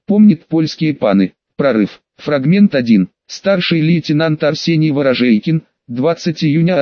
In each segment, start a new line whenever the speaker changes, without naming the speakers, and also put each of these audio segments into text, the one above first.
Помнит польские паны. Прорыв. Фрагмент 1. Старший лейтенант Арсений Ворожейкин, 20 июня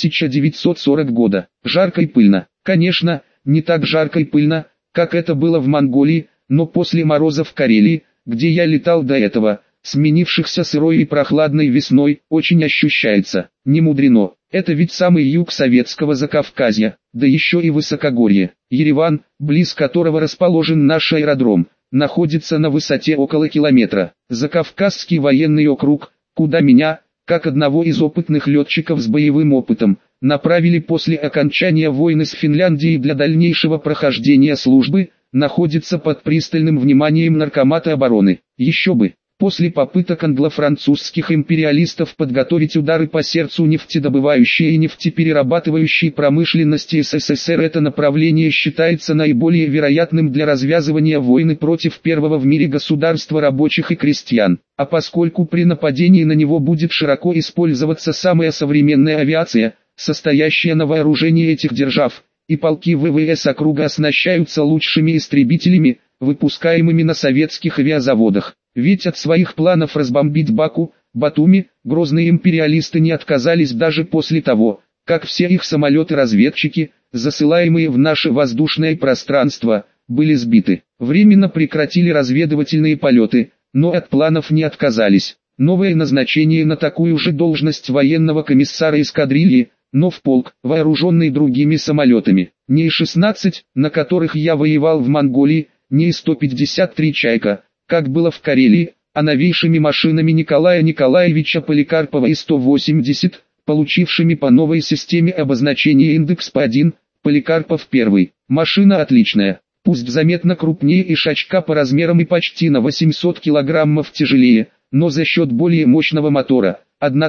1940 года. Жарко и пыльно. Конечно, не так жарко и пыльно, как это было в Монголии, но после морозов в Карелии, где я летал до этого, сменившихся сырой и прохладной весной, очень ощущается. Не мудрено. Это ведь самый юг советского Закавказья, да еще и высокогорье. Ереван, близ которого расположен наш аэродром, находится на высоте около километра. Закавказский военный округ, куда меня, как одного из опытных летчиков с боевым опытом, направили после окончания войны с Финляндией для дальнейшего прохождения службы, находится под пристальным вниманием Наркомата обороны. Еще бы. После попыток англо-французских империалистов подготовить удары по сердцу нефтедобывающей и нефтеперерабатывающей промышленности СССР, это направление считается наиболее вероятным для развязывания войны против первого в мире государства рабочих и крестьян. А поскольку при нападении на него будет широко использоваться самая современная авиация, состоящая на вооружении этих держав, и полки ВВС округа оснащаются лучшими истребителями, выпускаемыми на советских авиазаводах. Ведь от своих планов разбомбить Баку, Батуми, грозные империалисты не отказались даже после того, как все их самолеты-разведчики, засылаемые в наше воздушное пространство, были сбиты. Временно прекратили разведывательные полеты, но от планов не отказались. Новое назначение на такую же должность военного комиссара эскадрильи, но в полк, вооруженный другими самолетами. Не И-16, на которых я воевал в Монголии, не И-153 «Чайка», как было в Карелии, а новейшими машинами Николая Николаевича Поликарпова И-180, получившими по новой системе обозначения индекс П1, Поликарпов I. Машина отличная, пусть заметно крупнее Ишачка по размерам и почти на 800 килограммов тяжелее, но за счет более мощного мотора,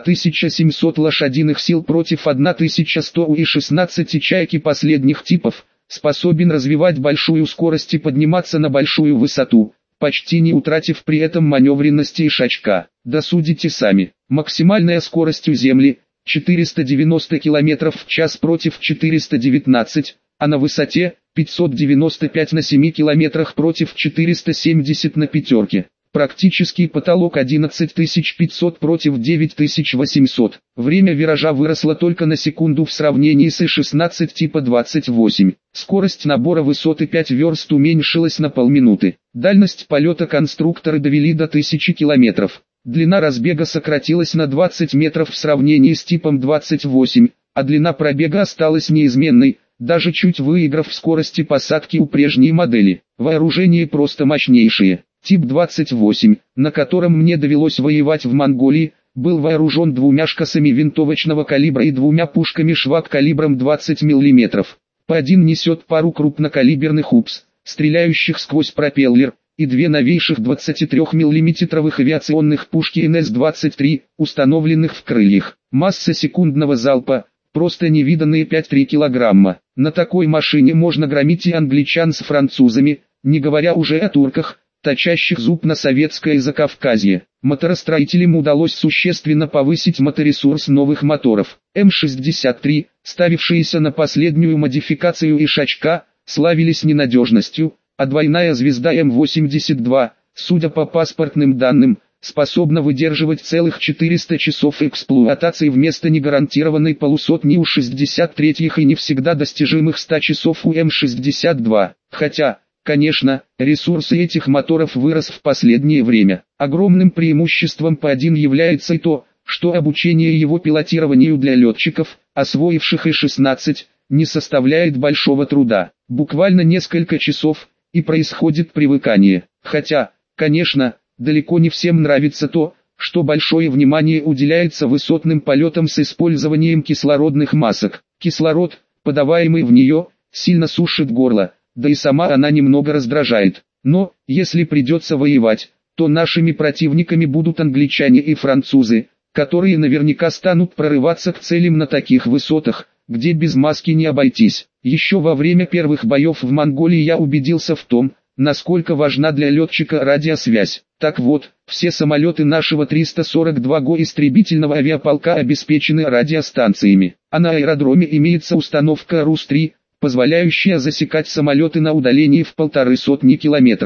1700 лошадиных сил против 1100 у И-16 «Чайки» последних типов, способен развивать большую скорость и подниматься на большую высоту, почти не утратив при этом маневренности Ишачка. Досудите сами. Максимальная скорость у земли – 490 км в час против 419, а на высоте – 595 на 7 км против 470 на пятерке. Практический потолок 11500 против 9800. Время виража выросло только на секунду в сравнении с И-16 типа 28. Скорость набора высоты 5 верст уменьшилась на полминуты. Дальность полета конструкторы довели до 1000 километров. Длина разбега сократилась на 20 метров в сравнении с типом 28, а длина пробега осталась неизменной, даже чуть выиграв в скорости посадки у прежней модели. Вооружение просто мощнейшее. Тип 28, на котором мне довелось воевать в Монголии, был вооружен двумя шкасами винтовочного калибра и двумя пушками «Швак» калибром 20 мм. П-1 несет пару крупнокалиберных УПС, стреляющих сквозь пропеллер, и две новейших 23-мм авиационных пушки НС-23, установленных в крыльях. Масса секундного залпа – просто невиданные 5-3 килограмма. На такой машине можно громить и англичан с французами, не говоря уже о турках, точащих зуб на советское Закавказье. Моторостроителям удалось существенно повысить моторесурс новых моторов. М-63, ставившиеся на последнюю модификацию Ишачка, славились ненадежностью, а двойная звезда М-82, судя по паспортным данным, способна выдерживать целых 400 часов эксплуатации вместо негарантированной полусотни у 63-х и не всегда достижимых 100 часов у М-62. Хотя, конечно, ресурс этих моторов вырос в последнее время. Огромным преимуществом П-1 является и то, что обучение его пилотированию для летчиков, освоивших И-16, не составляет большого труда. Буквально несколько часов, и происходит привыкание. Хотя, конечно, далеко не всем нравится то, что большое внимание уделяется высотным полетам с использованием кислородных масок. Кислород, подаваемый в нее, сильно сушит горло, да и сама она немного раздражает. Но, если придется воевать, то нашими противниками будут англичане и французы, которые наверняка станут прорываться к целям на таких высотах, где без маски не обойтись. Еще во время первых боев в Монголии я убедился в том, насколько важна для летчика радиосвязь. Так вот, все самолеты нашего 342-го истребительного авиаполка обеспечены радиостанциями, а на аэродроме имеется установка РУС-3, позволяющая засекать самолеты на удалении в 150 километров.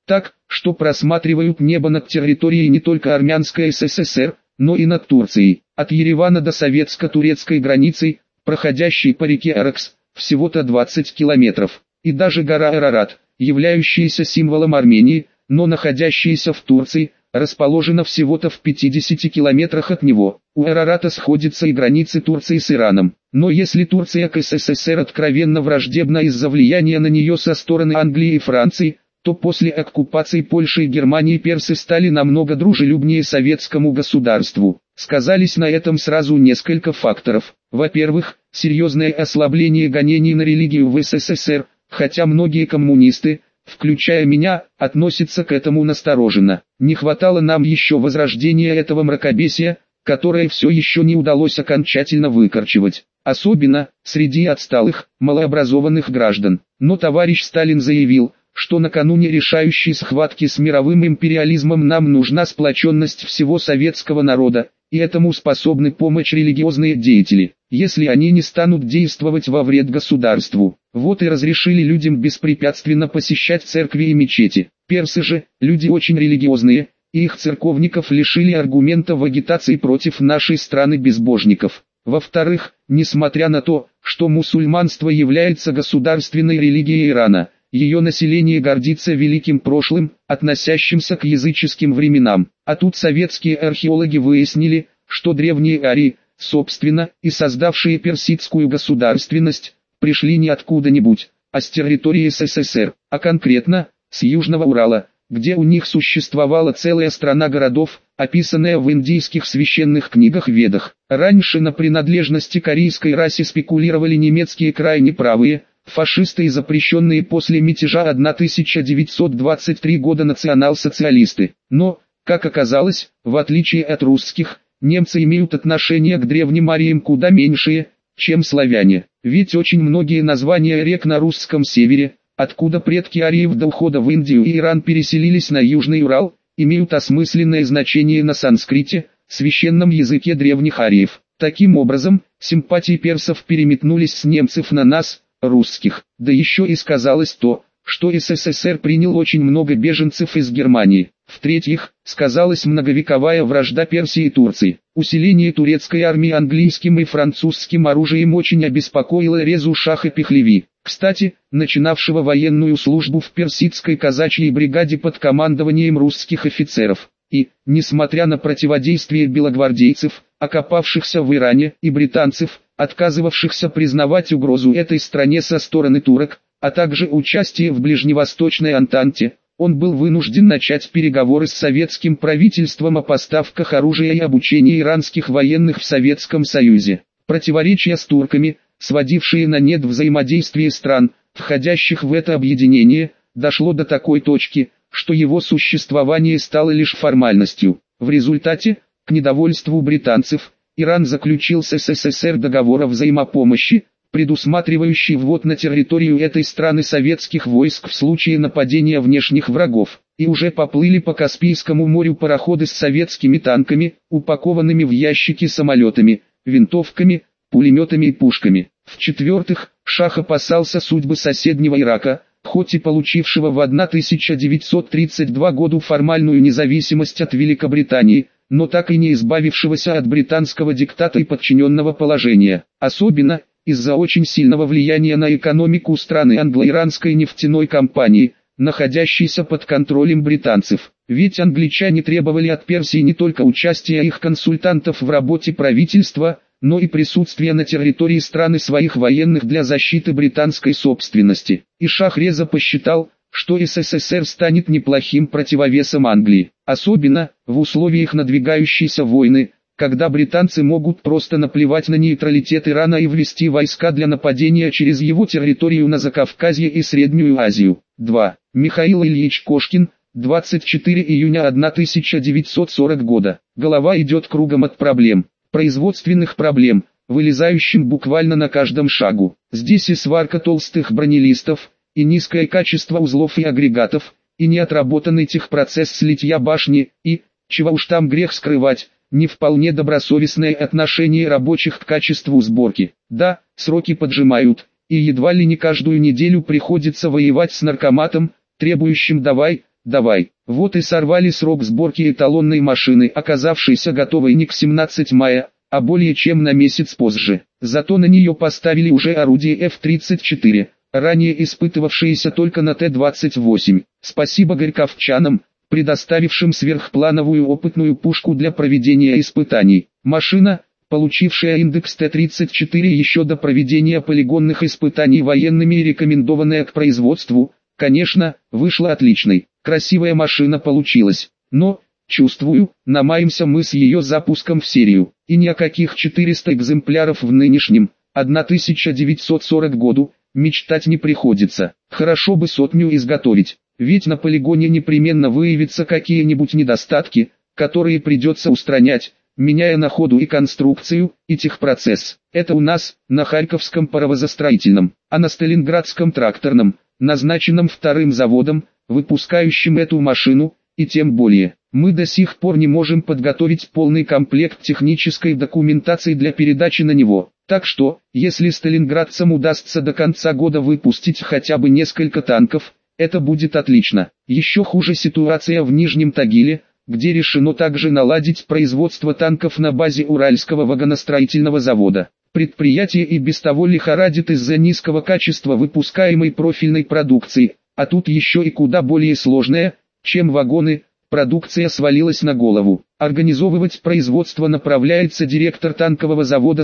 Так, что просматривают небо над территорией не только Армянской СССР, но и над Турцией. От Еревана до советско-турецкой границы, проходящей по реке Аракс, всего-то 20 километров. И даже гора Арарат, являющаяся символом Армении, но находящаяся в Турции, расположена всего-то в 50 километрах от него. У Арарата сходятся и границы Турции с Ираном. Но если Турция к СССР откровенно враждебна из-за влияния на нее со стороны Англии и Франции, то после оккупации Польши и Германии персы стали намного дружелюбнее советскому государству. Сказались на этом сразу несколько факторов. Во-первых, серьезное ослабление гонений на религию в СССР, хотя многие коммунисты, включая меня, относятся к этому настороженно. Не хватало нам еще возрождения этого мракобесия, которое все еще не удалось окончательно выкорчевать. Особенно, среди отсталых, малообразованных граждан. Но товарищ Сталин заявил, что накануне решающей схватки с мировым империализмом нам нужна сплоченность всего советского народа, и этому способны помочь религиозные деятели, если они не станут действовать во вред государству. Вот и разрешили людям беспрепятственно посещать церкви и мечети. Персы же, люди очень религиозные, и их церковников лишили аргумента в агитации против нашей страны безбожников. Во-вторых, несмотря на то, что мусульманство является государственной религией Ирана, ее население гордится великим прошлым, относящимся к языческим временам. А тут советские археологи выяснили, что древние арии, собственно, и создавшие персидскую государственность, пришли не откуда-нибудь, а с территории СССР, а конкретно, с Южного Урала, где у них существовала целая страна городов, описанная в индийских священных книгах-ведах. Раньше на принадлежности к арийской расе спекулировали немецкие крайне правые, фашисты и запрещенные после мятежа 1923 года национал-социалисты. Но, как оказалось, в отличие от русских, немцы имеют отношение к древним ариям куда меньшие, чем славяне. Ведь очень многие названия рек на русском севере, откуда предки ариев до ухода в Индию и Иран переселились на Южный Урал, имеют осмысленное значение на санскрите, священном языке древних ариев. Таким образом, симпатии персов переметнулись с немцев на нас, русских. Да еще и сказалось то, что СССР принял очень много беженцев из Германии. В-третьих, сказалась многовековая вражда Персии и Турции. Усиление турецкой армии английским и французским оружием очень обеспокоило Резу Шаха Пехлеви, кстати, начинавшего военную службу в персидской казачьей бригаде под командованием русских офицеров. И, несмотря на противодействие белогвардейцев, окопавшихся в Иране, и британцев, отказывавшихся признавать угрозу этой стране со стороны турок, а также участие в Ближневосточной Антанте, он был вынужден начать переговоры с советским правительством о поставках оружия и обучении иранских военных в Советском Союзе. Противоречия с турками, сводившие на нет взаимодействие стран, входящих в это объединение, дошло до такой точки, что его существование стало лишь формальностью. В результате, к недовольству британцев, Иран заключил с СССР договор о взаимопомощи, предусматривающий ввод на территорию этой страны советских войск в случае нападения внешних врагов, и уже поплыли по Каспийскому морю пароходы с советскими танками, упакованными в ящики самолетами, винтовками, пулеметами и пушками. В-четвертых, Шах опасался судьбы соседнего Ирака, хоть и получившего в 1932 году формальную независимость от Великобритании, но так и не избавившегося от британского диктата и подчиненного положения. Особенно, из-за очень сильного влияния на экономику страны англо-иранской нефтяной компании, находящейся под контролем британцев. Ведь англичане требовали от Персии не только участия их консультантов в работе правительства, но и присутствия на территории страны своих военных для защиты британской собственности. И Шах Реза посчитал, что СССР станет неплохим противовесом Англии, особенно в условиях надвигающейся войны, когда британцы могут просто наплевать на нейтралитет Ирана и ввести войска для нападения через его территорию на Закавказье и Среднюю Азию. 2. Михаил Ильич Кошкин, 24 июня 1940 года. Голова идет кругом от проблем, производственных проблем, вылезающим буквально на каждом шагу. Здесь и сварка толстых бронелистов, и низкое качество узлов и агрегатов, и неотработанный техпроцесс слитья башни, и, чего уж там грех скрывать, не вполне добросовестное отношение рабочих к качеству сборки. Да, сроки поджимают, и едва ли не каждую неделю приходится воевать с наркоматом, требующим «давай, давай. Вот и сорвали срок сборки эталонной машины, оказавшейся готовой не к 17 мая, а более чем на месяц позже. Зато на нее поставили уже орудие F-34, ранее испытывавшееся только на Т-28. Спасибо горьковчанам, предоставившим сверхплановую опытную пушку для проведения испытаний. Машина, получившая индекс Т-34 еще до проведения полигонных испытаний военными и рекомендованная к производству, конечно, вышла отличной. Красивая машина получилась, но, чувствую, намаемся мы с ее запуском в серию, и ни о каких 400 экземпляров в нынешнем, 1940 году, мечтать не приходится. Хорошо бы 100 изготовить, ведь на полигоне непременно выявятся какие-нибудь недостатки, которые придется устранять, меняя на ходу и конструкцию, и техпроцесс. Это у нас, на Харьковском паровозостроительном, а на Сталинградском тракторном, назначенном вторым заводом, выпускающим эту машину, и тем более, мы до сих пор не можем подготовить полный комплект технической документации для передачи на него. Так что, если сталинградцам удастся до конца года выпустить хотя бы несколько танков, это будет отлично. Еще хуже ситуация в Нижнем Тагиле, где решено также наладить производство танков на базе Уральского вагоностроительного завода. Предприятие и без того лихорадит из-за низкого качества выпускаемой профильной продукции, а тут еще и куда более сложная, чем вагоны, продукция свалилась на голову. Организовывать производство направляется директор танкового завода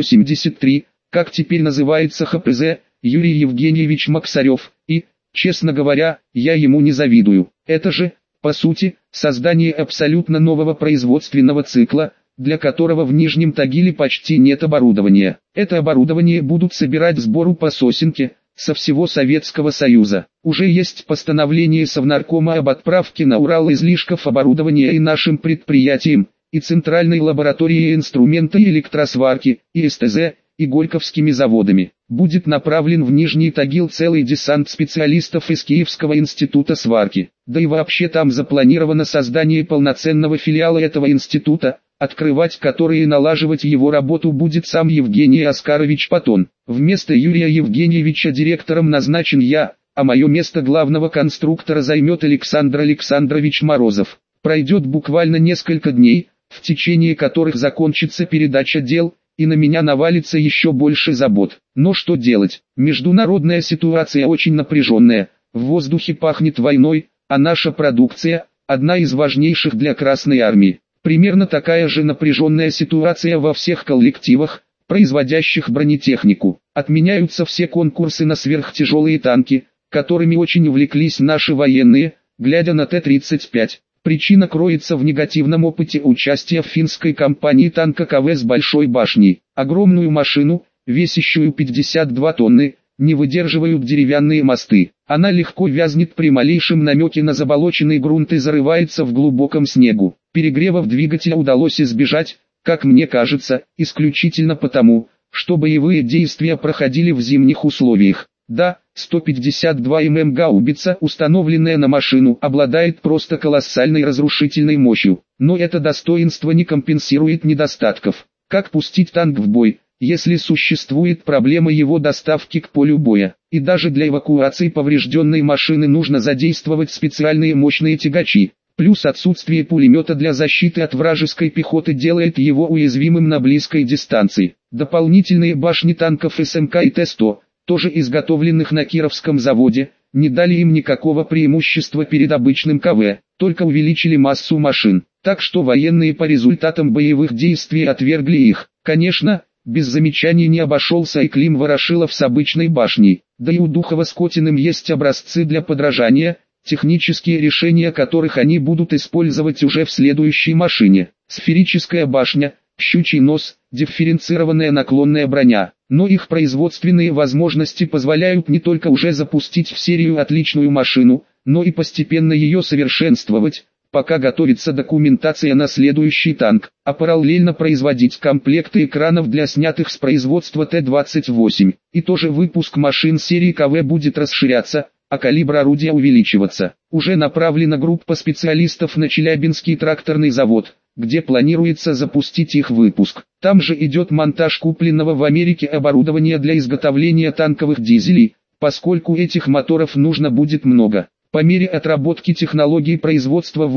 183, как теперь называется ХПЗ, Юрий Евгеньевич Максарев, и, честно говоря, я ему не завидую. Это же, по сути, создание абсолютно нового производственного цикла, для которого в Нижнем Тагиле почти нет оборудования. Это оборудование будут собирать сбору по сосенке, со всего Советского Союза. Уже есть постановление Совнаркома об отправке на Урал излишков оборудования и нашим предприятиям, и Центральной лабораторией инструмента и электросварки, и СТЗ, и Горьковскими заводами. Будет направлен в Нижний Тагил целый десант специалистов из Киевского института сварки. Да и вообще там запланировано создание полноценного филиала этого института, открывать который и налаживать его работу будет сам Евгений Оскарович Патон. Вместо Юрия Евгеньевича директором назначен я, а мое место главного конструктора займет Александр Александрович Морозов. Пройдет буквально несколько дней, в течение которых закончится передача дел, и на меня навалится еще больше забот. Но что делать? Международная ситуация очень напряженная, в воздухе пахнет войной, а наша продукция – одна из важнейших для Красной Армии. Примерно такая же напряженная ситуация во всех коллективах, производящих бронетехнику. Отменяются все конкурсы на сверхтяжелые танки, которыми очень увлеклись наши военные, глядя на Т-35. Причина кроется в негативном опыте участия в финской компании танка КВ с большой башней. Огромную машину, весящую 52 тонны, не выдерживают деревянные мосты. Она легко вязнет при малейшем намеке на заболоченный грунт и зарывается в глубоком снегу. Перегревов двигателя удалось избежать, как мне кажется, исключительно потому, что боевые действия проходили в зимних условиях. Да, 152 мм гаубица, установленная на машину, обладает просто колоссальной разрушительной мощью, но это достоинство не компенсирует недостатков. Как пустить танк в бой, если существует проблема его доставки к полю боя? И даже для эвакуации поврежденной машины нужно задействовать специальные мощные тягачи. Плюс отсутствие пулемета для защиты от вражеской пехоты делает его уязвимым на близкой дистанции. Дополнительные башни танков СМК и Т-100, тоже изготовленных на Кировском заводе, не дали им никакого преимущества перед обычным КВ, только увеличили массу машин. Так что военные по результатам боевых действий отвергли их. Конечно, без замечаний не обошелся и Клим Ворошилов с обычной башней. Да и у Духова с Котиным есть образцы для подражания, технические решения которых они будут использовать уже в следующей машине. Сферическая башня, щучий нос, дифференцированная наклонная броня. Но их производственные возможности позволяют не только уже запустить в серию отличную машину, но и постепенно ее совершенствовать, пока готовится документация на следующий танк, а параллельно производить комплекты экранов для снятых с производства Т-28. И тоже выпуск машин серии КВ будет расширяться, а калибр орудия увеличиваться. Уже направлена группа специалистов на Челябинский тракторный завод, где планируется запустить их выпуск. Там же идет монтаж купленного в Америке оборудования для изготовления танковых дизелей, поскольку этих моторов нужно будет много. По мере отработки технологий производства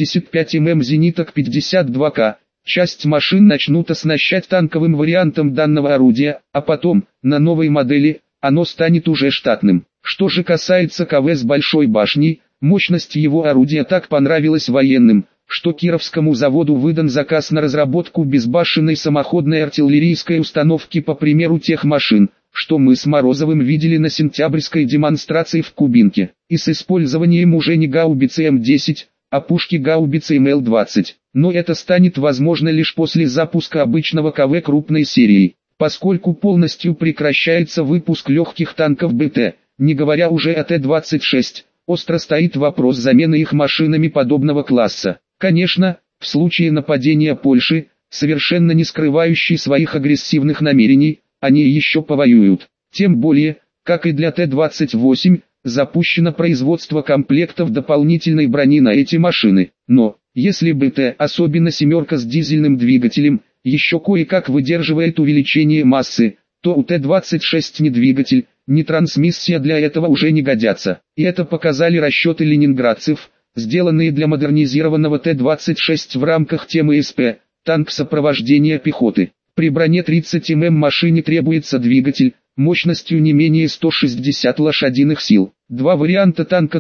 85 мм зениток 52К, часть машин начнут оснащать танковым вариантом данного орудия, а потом, на новой модели, оно станет уже штатным. Что же касается КВ с большой башней, мощность его орудия так понравилась военным, что Кировскому заводу выдан заказ на разработку безбашенной самоходной артиллерийской установки по примеру тех машин, что мы с Морозовым видели на сентябрьской демонстрации в Кубинке, и с использованием уже не гаубицы М10, а пушки гаубицы МЛ-20. Но это станет возможно лишь после запуска обычного КВ крупной серии, поскольку полностью прекращается выпуск легких танков БТ, не говоря уже о Т-26, остро стоит вопрос замены их машинами подобного класса. Конечно, в случае нападения Польши, совершенно не скрывающей своих агрессивных намерений, они еще повоюют. Тем более, как и для Т-28, запущено производство комплектов дополнительной брони на эти машины. Но, если БТ, особенно семерка с дизельным двигателем, еще кое-как выдерживает увеличение массы, то у Т-26 ни двигатель, ни трансмиссия для этого уже не годятся. И это показали расчеты ленинградцев, сделанные для модернизированного Т-26 в рамках темы СП, танк сопровождения пехоты. При броне 30 мм машине требуется двигатель, мощностью не менее 160 лошадиных сил. Два варианта танка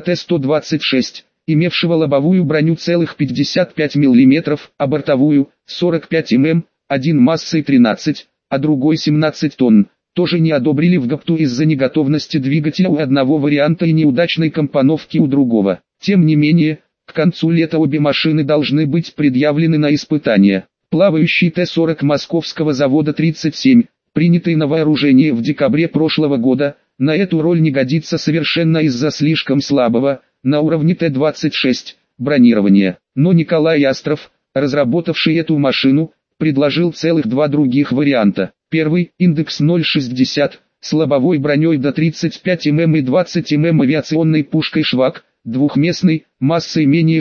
Т-126, имевшего лобовую броню целых 55 мм, а бортовую 45 мм, один массой 13, а другой 17 тонн, тоже не одобрили в ГАПТУ из-за неготовности двигателя у одного варианта и неудачной компоновки у другого. Тем не менее, к концу лета обе машины должны быть предъявлены на испытания. Плавающий Т-40 московского завода 37, принятый на вооружение в декабре прошлого года, на эту роль не годится совершенно из-за слишком слабого, на уровне Т-26, бронирования. Но Николай Ястров, разработавший эту машину, предложил целых два других варианта. Первый, индекс 0,60, с лобовой броней до 35 мм и 20 мм авиационной пушкой «Швак», двухместный, массой менее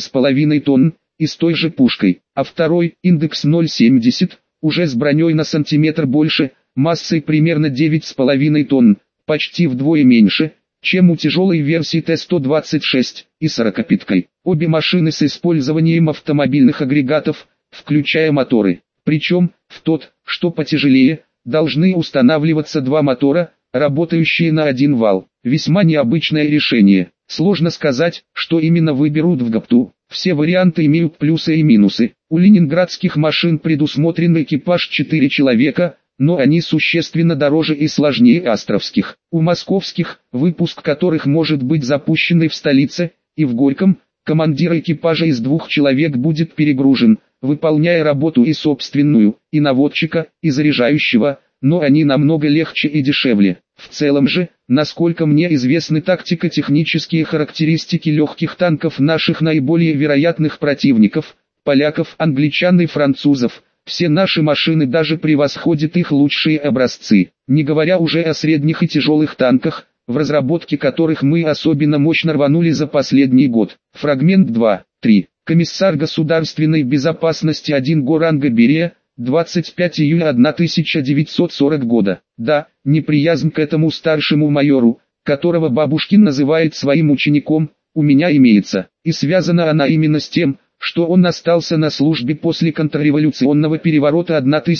6,5 тонн, и с той же пушкой. А второй, индекс 0,70, уже с броней на сантиметр больше, массой примерно 9,5 тонн, почти вдвое меньше, чем у тяжелой версии Т-126, и 40-питкой. Обе машины с использованием автомобильных агрегатов, включая моторы. Причем, в тот, что потяжелее, должны устанавливаться два мотора, работающие на один вал. Весьма необычное решение. Сложно сказать, что именно выберут в ГАПТУ. Все варианты имеют плюсы и минусы. У ленинградских машин предусмотрен экипаж 4 человека, но они существенно дороже и сложнее астровских. У московских, выпуск которых может быть запущен и в столице, и в Горьком, командир экипажа из 2 человек будет перегружен, выполняя работу и собственную, и наводчика, и заряжающего, но они намного легче и дешевле. В целом же, насколько мне известны тактико-технические характеристики легких танков наших наиболее вероятных противников, поляков, англичан и французов, все наши машины даже превосходят их лучшие образцы, не говоря уже о средних и тяжелых танках, в разработке которых мы особенно мощно рванули за последний год. Фрагмент 2.3. Комиссар государственной безопасности 1 Горанга Берия, 25 июля 1940 года. Да, неприязнь к этому старшему майору, которого Бабушкин называет своим учеником, у меня имеется, и связана она именно с тем, что он остался на службе после контрреволюционного переворота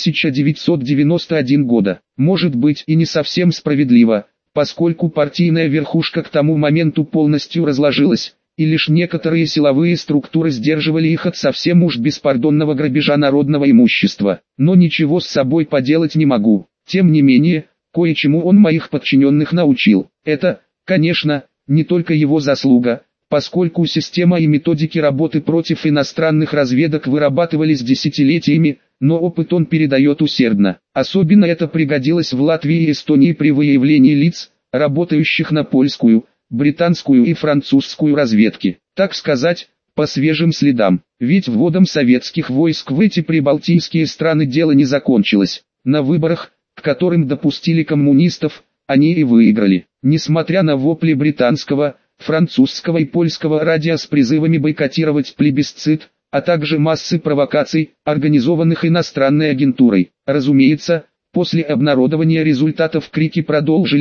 1991 года. Может быть и не совсем справедливо, поскольку партийная верхушка к тому моменту полностью разложилась, и лишь некоторые силовые структуры сдерживали их от совсем уж беспардонного грабежа народного имущества. Но ничего с собой поделать не могу. Тем не менее, кое-чему он моих подчиненных научил. Это, конечно, не только его заслуга, поскольку система и методики работы против иностранных разведок вырабатывались десятилетиями, но опыт он передает усердно. Особенно это пригодилось в Латвии и Эстонии при выявлении лиц, работающих на польскую, британскую и французскую разведки, так сказать, по свежим следам. Ведь вводом советских войск в эти прибалтийские страны дело не закончилось. На выборах, к которым допустили коммунистов, они и выиграли. Несмотря на вопли британского, французского и польского радио с призывами бойкотировать плебисцит, а также массы провокаций, организованных иностранной агентурой. Разумеется, после обнародования результатов крики продолжились,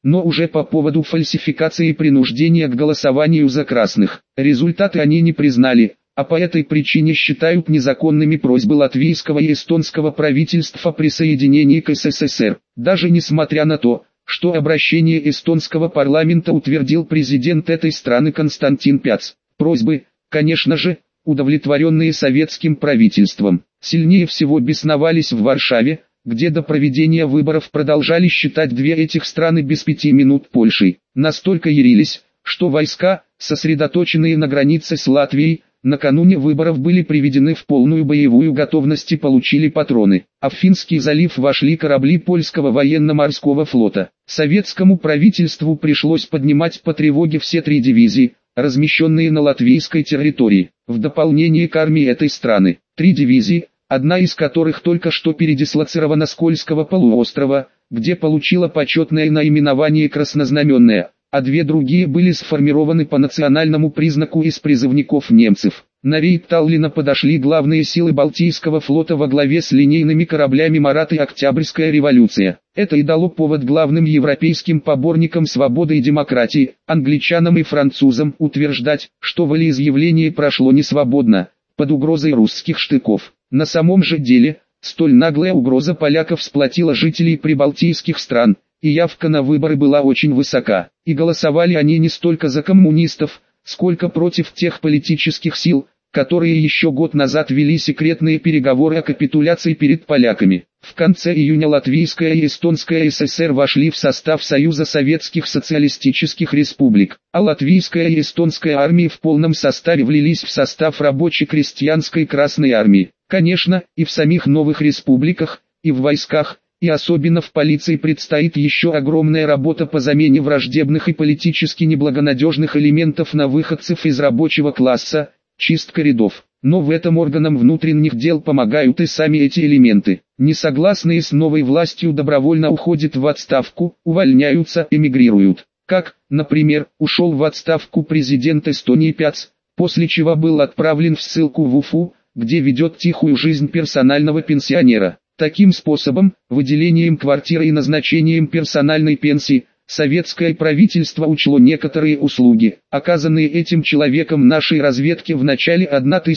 но уже по поводу фальсификации и принуждения к голосованию за красных. Результаты они не признали, а по этой причине считают незаконными просьбы латвийского и эстонского правительств о присоединении к СССР. Даже несмотря на то, что обращение эстонского парламента утвердил президент этой страны Константин Пяц. Просьбы, конечно же, удовлетворенные советским правительством, сильнее всего бесновались в Варшаве, где до проведения выборов продолжали считать две этих страны без 5 минут Польшей. Настолько ярились, что войска, сосредоточенные на границе с Латвией, накануне выборов были приведены в полную боевую готовность и получили патроны. А в Финский залив вошли корабли польского военно-морского флота. Советскому правительству пришлось поднимать по тревоге все 3 дивизии, размещенные на латвийской территории. В дополнение к армии этой страны, 3 дивизии, одна из которых только что передислоцирована с Кольского полуострова, где получила почетное наименование «Краснознаменная», а 2 другие были сформированы по национальному признаку из призывников немцев. На рейд Таллина подошли главные силы Балтийского флота во главе с линейными кораблями «Марат» и «Октябрьская революция». Это и дало повод главным европейским поборникам свободы и демократии, англичанам и французам, утверждать, что волеизъявление прошло несвободно, под угрозой русских штыков. На самом же деле, столь наглая угроза поляков сплотила жителей прибалтийских стран, и явка на выборы была очень высока. И голосовали они не столько за коммунистов, сколько против тех политических сил, которые еще год назад вели секретные переговоры о капитуляции перед поляками. В конце июня Латвийская и Эстонская ССР вошли в состав Союза Советских Социалистических Республик, а Латвийская и Эстонская армии в полном составе влились в состав рабоче-крестьянской Красной армии. Конечно, и в самих новых республиках, и в войсках, и особенно в полиции предстоит еще огромная работа по замене враждебных и политически неблагонадежных элементов на выходцев из рабочего класса, чистка рядов. Но в этом органам внутренних дел помогают и сами эти элементы. Несогласные с новой властью добровольно уходят в отставку, увольняются, эмигрируют. Как, например, ушел в отставку президент Эстонии Пяц, после чего был отправлен в ссылку в Уфу, где ведет тихую жизнь персонального пенсионера. Таким способом, выделением квартиры и назначением персональной пенсии, советское правительство учло некоторые услуги, оказанные этим человеком нашей разведке в начале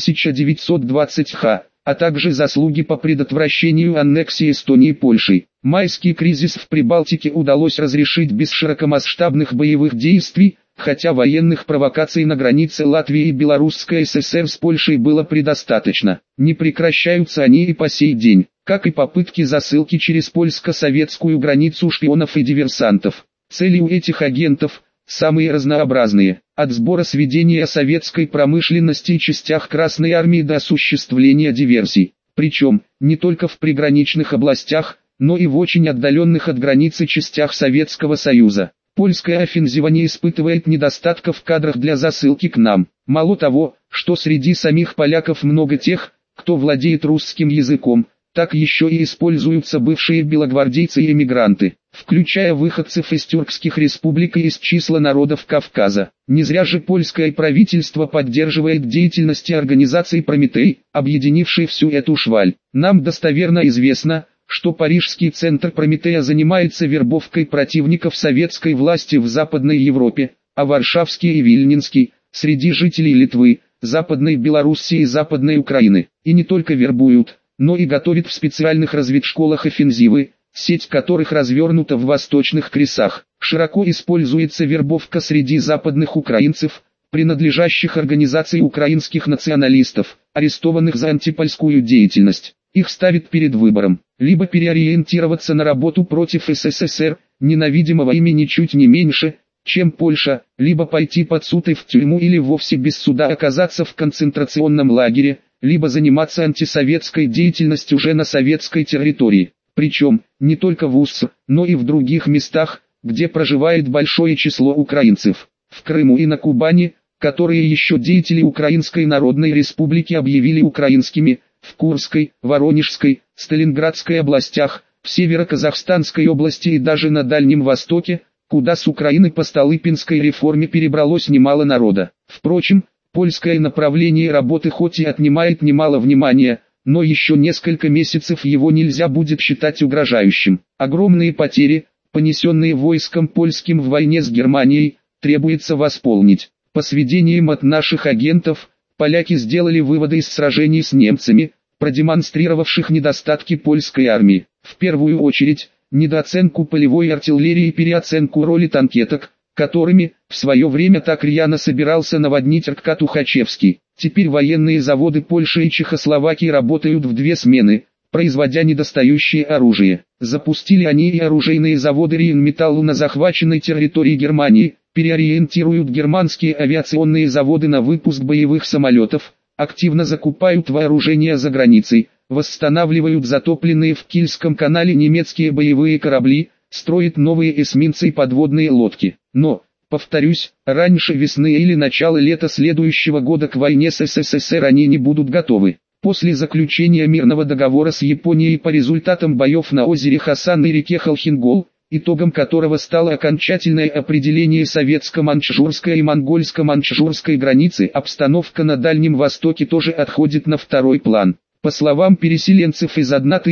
1920-х, а также заслуги по предотвращению аннексии Эстонии Польшей. Майский кризис в Прибалтике удалось разрешить без широкомасштабных боевых действий, хотя военных провокаций на границе Латвии и Белорусской ССР с Польшей было предостаточно. Не прекращаются они и по сей день, как и попытки засылки через польско-советскую границу шпионов и диверсантов. Цели у этих агентов самые разнообразные, от сбора сведений о советской промышленности и частях Красной армии до осуществления диверсий, причем не только в приграничных областях, но и в очень отдаленных от границы частях Советского Союза. Польская офензива не испытывает недостатков в кадрах для засылки к нам. Мало того, что среди самих поляков много тех, кто владеет русским языком, так еще и используются бывшие белогвардейцы и эмигранты, включая выходцев из тюркских республик и из числа народов Кавказа. Не зря же польское правительство поддерживает деятельность организации «Прометей», объединившей всю эту шваль. Нам достоверно известно, что Парижский центр Прометея занимается вербовкой противников советской власти в Западной Европе, а Варшавский и Вильнинский – среди жителей Литвы, Западной Белоруссии и Западной Украины. И не только вербуют, но и готовят в специальных разведшколах офензивы, сеть которых развернута в восточных кресах. Широко используется вербовка среди западных украинцев, принадлежащих организации украинских националистов, арестованных за антипольскую деятельность. Их ставят перед выбором, либо переориентироваться на работу против СССР, ненавидимого ими ничуть не меньше, чем Польша, либо пойти под суд и в тюрьму или вовсе без суда оказаться в концентрационном лагере, либо заниматься антисоветской деятельностью уже на советской территории. Причем, не только в УССР, но и в других местах, где проживает большое число украинцев. В Крыму и на Кубани, которые еще деятели Украинской Народной Республики объявили украинскими, в Курской, Воронежской, Сталинградской областях, в Северо-Казахстанской области и даже на Дальнем Востоке, куда с Украины по Столыпинской реформе перебралось немало народа. Впрочем, польское направление работы хоть и отнимает немало внимания, но еще несколько месяцев его нельзя будет считать угрожающим. Огромные потери, понесенные войском польским в войне с Германией, требуется восполнить. По сведениям от наших агентов, поляки сделали выводы из сражений с немцами, продемонстрировавших недостатки польской армии. В первую очередь, недооценку полевой артиллерии и переоценку роли танкеток, которыми, в свое время так рьяно собирался наводнить РККА Тухачевский. Теперь военные заводы Польши и Чехословакии работают в две смены, производя недостающее оружие. Запустили они и оружейные заводы Рейнметаллу на захваченной территории Германии, переориентируют германские авиационные заводы на выпуск боевых самолетов, активно закупают вооружение за границей, восстанавливают затопленные в Кильском канале немецкие боевые корабли, строят новые эсминцы и подводные лодки. Но, повторюсь, раньше весны или начала лета следующего года к войне с СССР они не будут готовы. После заключения мирного договора с Японией по результатам боев на озере Хасан и реке Холхингол, итогом которого стало окончательное определение советско-маньчжурской и монгольско-маньчжурской границы, обстановка на Дальнем Востоке тоже отходит на второй план. По словам переселенцев из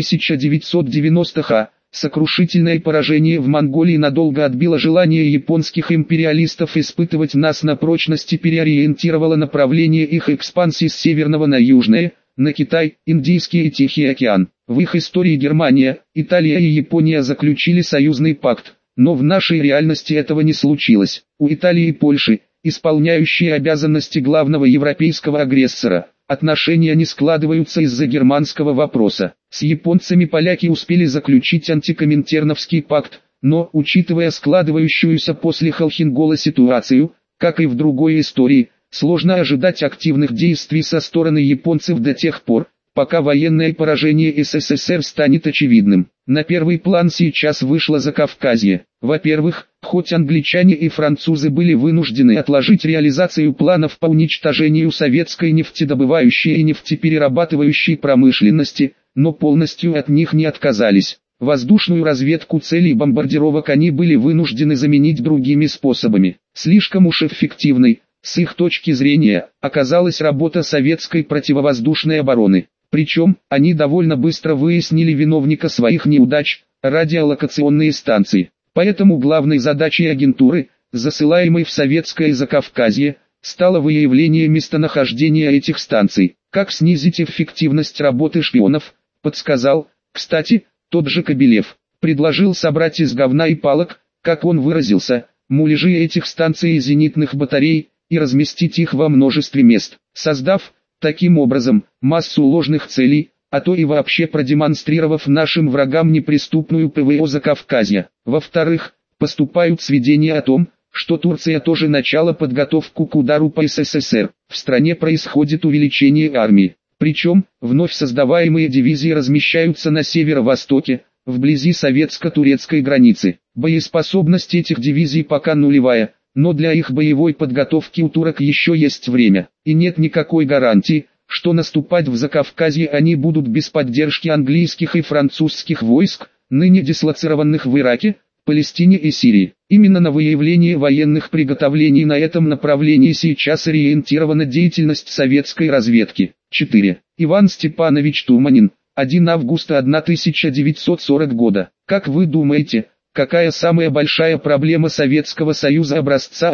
1990-х, сокрушительное поражение в Монголии надолго отбило желание японских империалистов испытывать нас на прочность и переориентировало направление их экспансии с северного на южное, на Китай, Индийский и Тихий океан. В их истории Германия, Италия и Япония заключили союзный пакт, но в нашей реальности этого не случилось. У Италии и Польши, исполняющие обязанности главного европейского агрессора, отношения не складываются из-за германского вопроса. С японцами поляки успели заключить антикоминтерновский пакт, но, учитывая складывающуюся после Холхингола ситуацию, как и в другой истории, сложно ожидать активных действий со стороны японцев до тех пор, пока военное поражение СССР станет очевидным. На первый план сейчас вышло Закавказье. Во-первых, хоть англичане и французы были вынуждены отложить реализацию планов по уничтожению советской нефтедобывающей и нефтеперерабатывающей промышленности, но полностью от них не отказались. Воздушную разведку целей бомбардировок они были вынуждены заменить другими способами. Слишком уж эффективной, с их точки зрения, оказалась работа советской противовоздушной обороны. Причем, они довольно быстро выяснили виновника своих неудач – радиолокационные станции. Поэтому главной задачей агентуры, засылаемой в советское Закавказье, стало выявление местонахождения этих станций. Как снизить эффективность работы шпионов, подсказал, кстати, тот же Кобелев. Предложил собрать из говна и палок, как он выразился, муляжи этих станций и зенитных батарей, и разместить их во множестве мест, создав, таким образом, массу ложных целей, а то и вообще продемонстрировав нашим врагам неприступную ПВО Закавказья. Во-вторых, поступают сведения о том, что Турция тоже начала подготовку к удару по СССР. В стране происходит увеличение армии. Причем, вновь создаваемые дивизии размещаются на северо-востоке, вблизи советско-турецкой границы. Боеспособность этих дивизий пока нулевая, но для их боевой подготовки у турок еще есть время, и нет никакой гарантии, что наступать в Закавказье они будут без поддержки английских и французских войск, ныне дислоцированных в Ираке, Палестине и Сирии. Именно на выявление военных приготовлений на этом направлении сейчас ориентирована деятельность советской разведки. 4. Иван Степанович Туманин, 1 августа 1940 года. Как вы думаете, какая самая большая проблема Советского Союза образца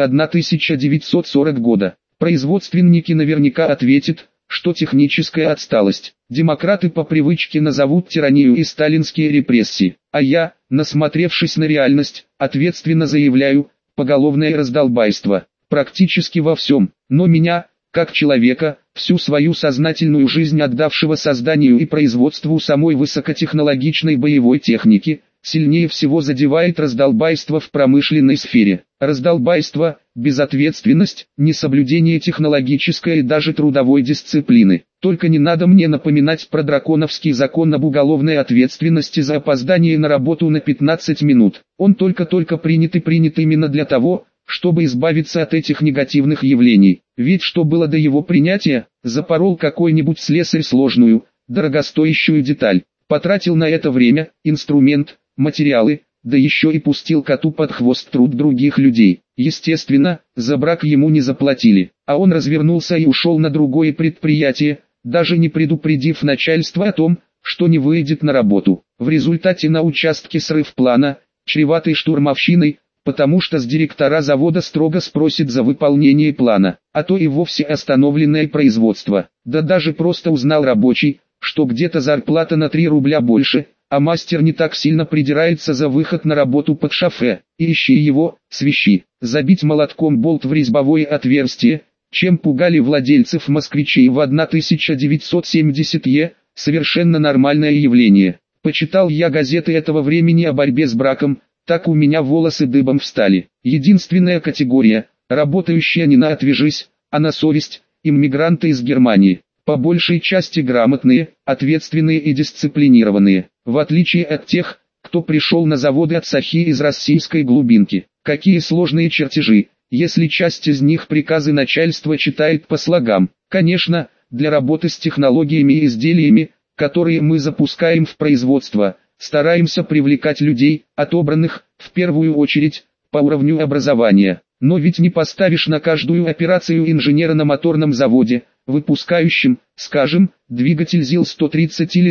1940 года? Производственники наверняка ответят, что техническая отсталость. Демократы по привычке назовут тиранию и сталинские репрессии. А я, насмотревшись на реальность, ответственно заявляю, поголовное раздолбайство. Практически во всем. Но меня, как человека, всю свою сознательную жизнь отдавшего созданию и производству самой высокотехнологичной боевой техники, сильнее всего задевает раздолбайство в промышленной сфере. Раздолбайство, безответственность, несоблюдение технологической и даже трудовой дисциплины. Только не надо мне напоминать про драконовский закон об уголовной ответственности за опоздание на работу на 15 минут. Он только-только принят и принят именно для того, чтобы избавиться от этих негативных явлений. Ведь что было до его принятия, запорол какой-нибудь слесарь сложную, дорогостоящую деталь, потратил на это время, инструмент, материалы, да еще и пустил коту под хвост труд других людей. Естественно, за брак ему не заплатили, а он развернулся и ушел на другое предприятие, даже не предупредив начальство о том, что не выйдет на работу. В результате на участке срыв плана, чреватой штурмовщиной, потому что с директора завода строго спросит за выполнение плана, а то и вовсе остановленное производство. Да даже просто узнал рабочий, что где-то зарплата на 3 рубля больше, а мастер не так сильно придирается за выход на работу под шофе, и ищи его, свищи, забить молотком болт в резьбовое отверстие, чем пугали владельцев москвичей в 1970-е, совершенно нормальное явление. Почитал я газеты этого времени о борьбе с браком, так у меня волосы дыбом встали. Единственная категория, работающая не на «отвяжись», а на совесть, иммигранты из Германии. По большей части грамотные, ответственные и дисциплинированные, в отличие от тех, кто пришел на заводы от сахи из российской глубинки. Какие сложные чертежи, если часть из них приказы начальства читает по слогам. Конечно, для работы с технологиями и изделиями, которые мы запускаем в производство, стараемся привлекать людей, отобранных, в первую очередь, по уровню образования. Но ведь не поставишь на каждую операцию инженера на моторном заводе, выпускающим, скажем, двигатель ЗИЛ-130 или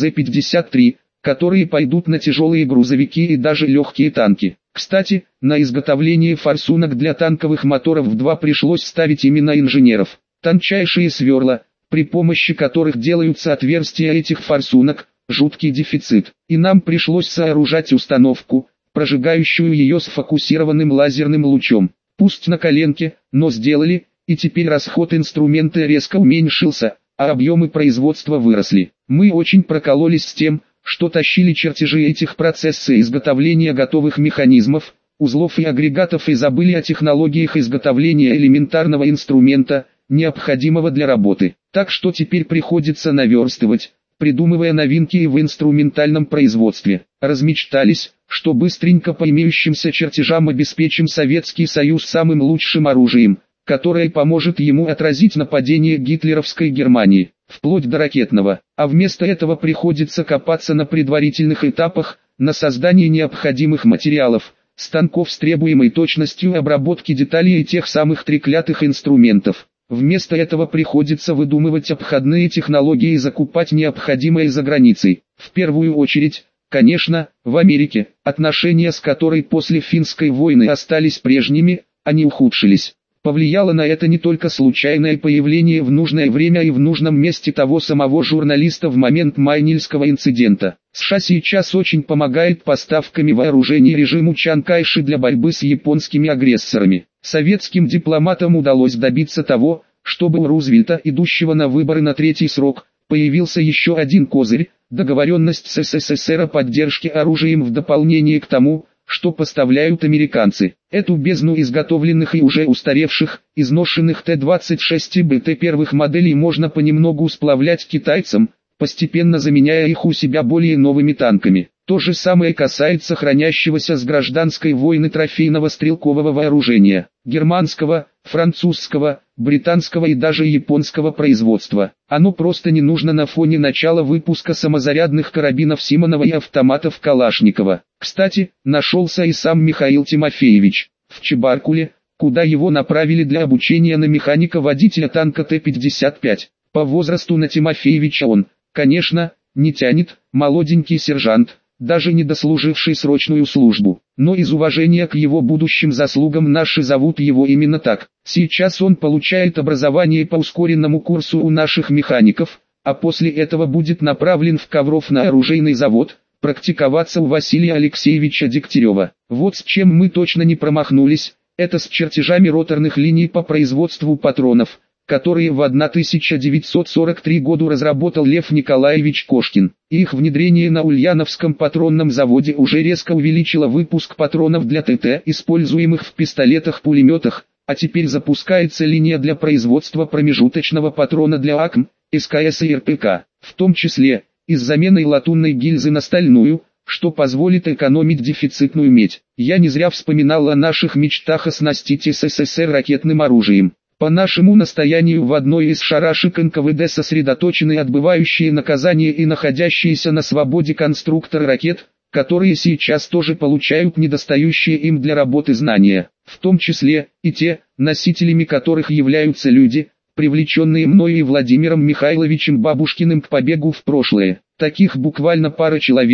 ЗМЗ-53, которые пойдут на тяжелые грузовики и даже легкие танки. Кстати, на изготовление форсунок для танковых моторов-2 пришлось ставить именно инженеров. Тончайшие сверла, при помощи которых делаются отверстия этих форсунок, жуткий дефицит. И нам пришлось сооружать установку, прожигающую ее с фокусированным лазерным лучом. Пусть на коленке, но сделали, и теперь расход инструмента резко уменьшился, а объемы производства выросли. Мы очень прокололись с тем, что тащили чертежи этих процессов изготовления готовых механизмов, узлов и агрегатов и забыли о технологиях изготовления элементарного инструмента, необходимого для работы. Так что теперь приходится наверстывать, придумывая новинки и в инструментальном производстве. Размечтались, что быстренько по имеющимся чертежам обеспечим Советский Союз самым лучшим оружием, которое поможет ему отразить нападение гитлеровской Германии, вплоть до ракетного. А вместо этого приходится копаться на предварительных этапах, на создание необходимых материалов, станков с требуемой точностью обработки деталей и тех самых треклятых инструментов. Вместо этого приходится выдумывать обходные технологии и закупать необходимое за границей. В первую очередь, конечно, в Америке, отношения с которой после финской войны остались прежними, а не ухудшились. Повлияло на это не только случайное появление в нужное время и в нужном месте того самого журналиста в момент Майнильского инцидента. США сейчас очень помогает поставками вооружений режиму Чан Кайши для борьбы с японскими агрессорами. Советским дипломатам удалось добиться того, чтобы у Рузвельта, идущего на выборы на 3-й срок, появился еще один козырь – договоренность с СССР о поддержке оружием в дополнение к тому, что поставляют американцы. Эту бездну изготовленных и уже устаревших, изношенных Т-26 и БТ первых моделей можно понемногу сплавлять китайцам, постепенно заменяя их у себя более новыми танками. То же самое касается хранящегося с гражданской войны трофейного стрелкового вооружения, германского, французского, британского и даже японского производства. Оно просто не нужно на фоне начала выпуска самозарядных карабинов Симонова и автоматов Калашникова. Кстати, нашелся и сам Михаил Тимофеевич, в Чебаркуле, куда его направили для обучения на механика-водителя танка Т-55. По возрасту на Тимофеевича он, конечно, не тянет, молоденький сержант, даже не дослуживший срочную службу. Но из уважения к его будущим заслугам наши зовут его именно так. Сейчас он получает образование по ускоренному курсу у наших механиков, а после этого будет направлен в Ковров на оружейный завод, практиковаться у Василия Алексеевича Дегтярева. Вот с чем мы точно не промахнулись, это с чертежами роторных линий по производству патронов, которые в 1943 году разработал Лев Николаевич Кошкин. Их внедрение на Ульяновском патронном заводе уже резко увеличило выпуск патронов для ТТ, используемых в пистолетах-пулеметах, а теперь запускается линия для производства промежуточного патрона для АКМ, СКС и РПК, в том числе и с заменой латунной гильзы на стальную, что позволит экономить дефицитную медь. Я не зря вспоминал о наших мечтах оснастить СССР ракетным оружием. По нашему настоянию в одной из шарашек НКВД сосредоточены отбывающие наказания и находящиеся на свободе конструкторы ракет, которые сейчас тоже получают недостающие им для работы знания, в том числе и те, носителями которых являются люди, привлеченные мной и Владимиром Михайловичем Бабушкиным к побегу в прошлое. Таких буквально пара человек,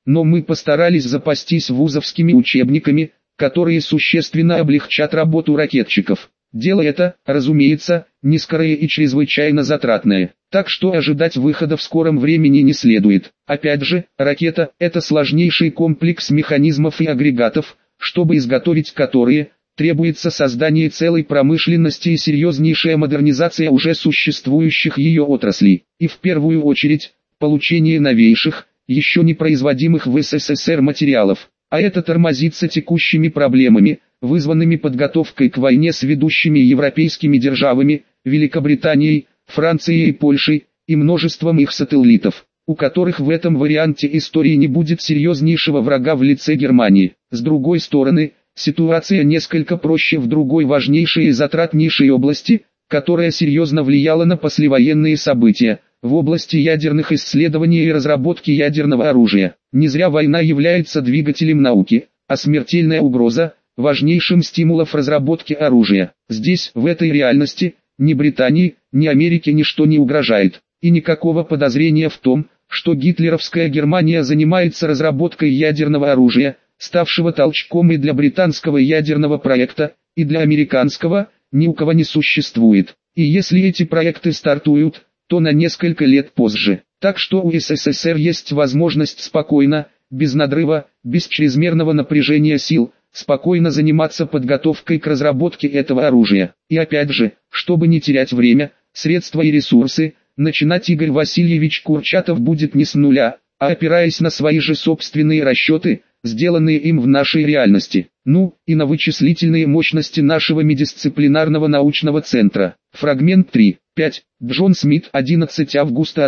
но мы постарались запастись вузовскими учебниками, которые существенно облегчат работу ракетчиков. Дело это, разумеется, не скорое и чрезвычайно затратное, так что ожидать выхода в скором времени не следует. Опять же, ракета – это сложнейший комплекс механизмов и агрегатов, чтобы изготовить которые, требуется создание целой промышленности и серьезнейшая модернизация уже существующих ее отраслей, и в первую очередь, получение новейших, еще не производимых в СССР материалов. А это тормозится текущими проблемами, вызванными подготовкой к войне с ведущими европейскими державами, Великобританией, Францией и Польшей, и множеством их сателлитов, у которых в этом варианте истории не будет серьезнейшего врага в лице Германии. С другой стороны, ситуация несколько проще в другой важнейшей и затратнейшей области, которая серьезно влияла на послевоенные события, в области ядерных исследований и разработки ядерного оружия. Не зря война является двигателем науки, а смертельная угроза – важнейшим стимулом разработки оружия. Здесь, в этой реальности, ни Британии, ни Америке ничто не угрожает, и никакого подозрения в том, что гитлеровская Германия занимается разработкой ядерного оружия, ставшего толчком и для британского ядерного проекта, и для американского, ни у кого не существует. И если эти проекты стартуют, то на несколько лет позже. Так что у СССР есть возможность спокойно, без надрыва, без чрезмерного напряжения сил, спокойно заниматься подготовкой к разработке этого оружия. И опять же, чтобы не терять время, средства и ресурсы, начинать Игорь Васильевич Курчатов будет не с нуля, а опираясь на свои же собственные расчеты, сделанные им в нашей реальности. Ну, и на вычислительные мощности нашего междисциплинарного научного центра. Фрагмент 3. 5. Джон Смит, 11 августа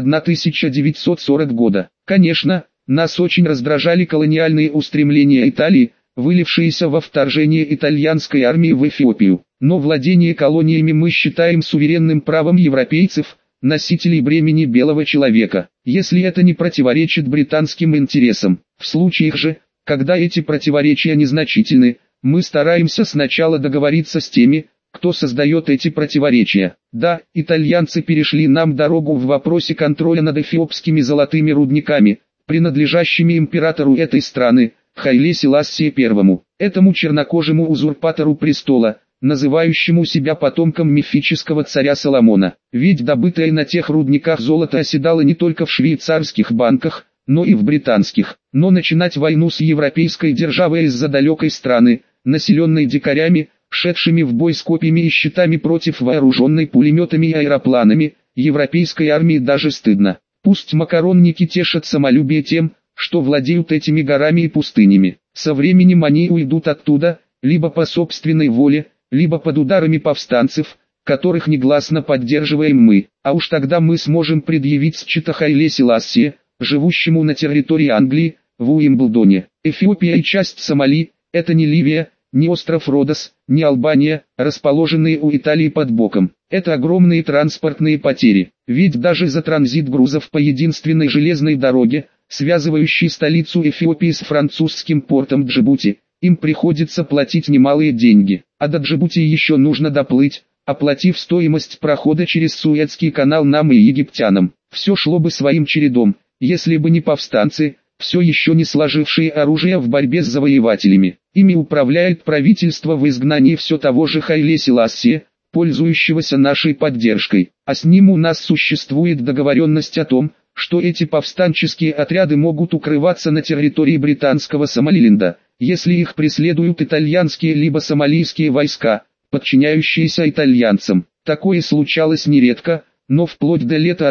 1940 года. Конечно, нас очень раздражали колониальные устремления Италии, вылившиеся во вторжение итальянской армии в Эфиопию. Но владение колониями мы считаем суверенным правом европейцев, носителей бремени белого человека, если это не противоречит британским интересам. В случаях же, когда эти противоречия незначительны, мы стараемся сначала договориться с теми, кто создает эти противоречия. Да, итальянцы перешли нам дорогу в вопросе контроля над эфиопскими золотыми рудниками, принадлежащими императору этой страны, Хайле Селассии I, этому чернокожему узурпатору престола, называющему себя потомком мифического царя Соломона. Ведь добытое на тех рудниках золото оседало не только в швейцарских банках, но и в британских. Но начинать войну с европейской державой из-за далекой страны, населенной дикарями, шедшими в бой с копьями и щитами против вооруженной пулеметами и аэропланами, европейской армии даже стыдно. Пусть макаронники тешат самолюбие тем, что владеют этими горами и пустынями. Со временем они уйдут оттуда, либо по собственной воле, либо под ударами повстанцев, которых негласно поддерживаем мы. А уж тогда мы сможем предъявить счета Хайле Селассии, живущему на территории Англии, в Уимблдоне. Эфиопия и часть Сомали – это не Ливия, не остров Родос, не Албания, расположенные у Италии под боком. Это огромные транспортные потери. Ведь даже за транзит грузов по единственной железной дороге, связывающей столицу Эфиопии с французским портом Джибути, им приходится платить немалые деньги. А до Джибути еще нужно доплыть, оплатив стоимость прохода через Суэцкий канал нам и египтянам. Все шло бы своим чередом, если бы не повстанцы, все еще не сложившие оружие в борьбе с завоевателями. Ими управляет правительство в изгнании все того же Хайле Селассии, пользующегося нашей поддержкой. А с ним у нас существует договоренность о том, что эти повстанческие отряды могут укрываться на территории британского Сомалиленда, если их преследуют итальянские либо сомалийские войска, подчиняющиеся итальянцам. Такое случалось нередко, но вплоть до лета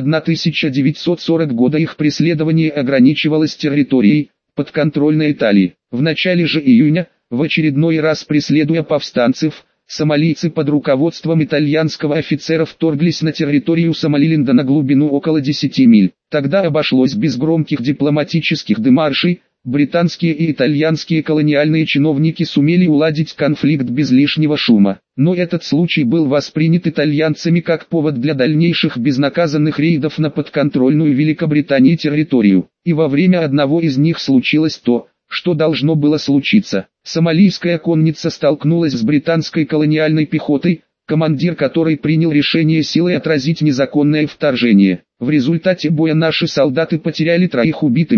1940 года их преследование ограничивалось территорией, подконтрольной Италии. В начале же июня, в очередной раз преследуя повстанцев, сомалийцы под руководством итальянского офицера вторглись на территорию Сомалиленда на глубину около 10 миль. Тогда обошлось без громких дипломатических демаршей, британские и итальянские колониальные чиновники сумели уладить конфликт без лишнего шума. Но этот случай был воспринят итальянцами как повод для дальнейших безнаказанных рейдов на подконтрольную Великобритании территорию. И во время одного из них случилось то, что должно было случиться. Сомалийская конница столкнулась с британской колониальной пехотой, командир которой принял решение силой отразить незаконное вторжение. В результате боя наши солдаты потеряли 3 убитыми,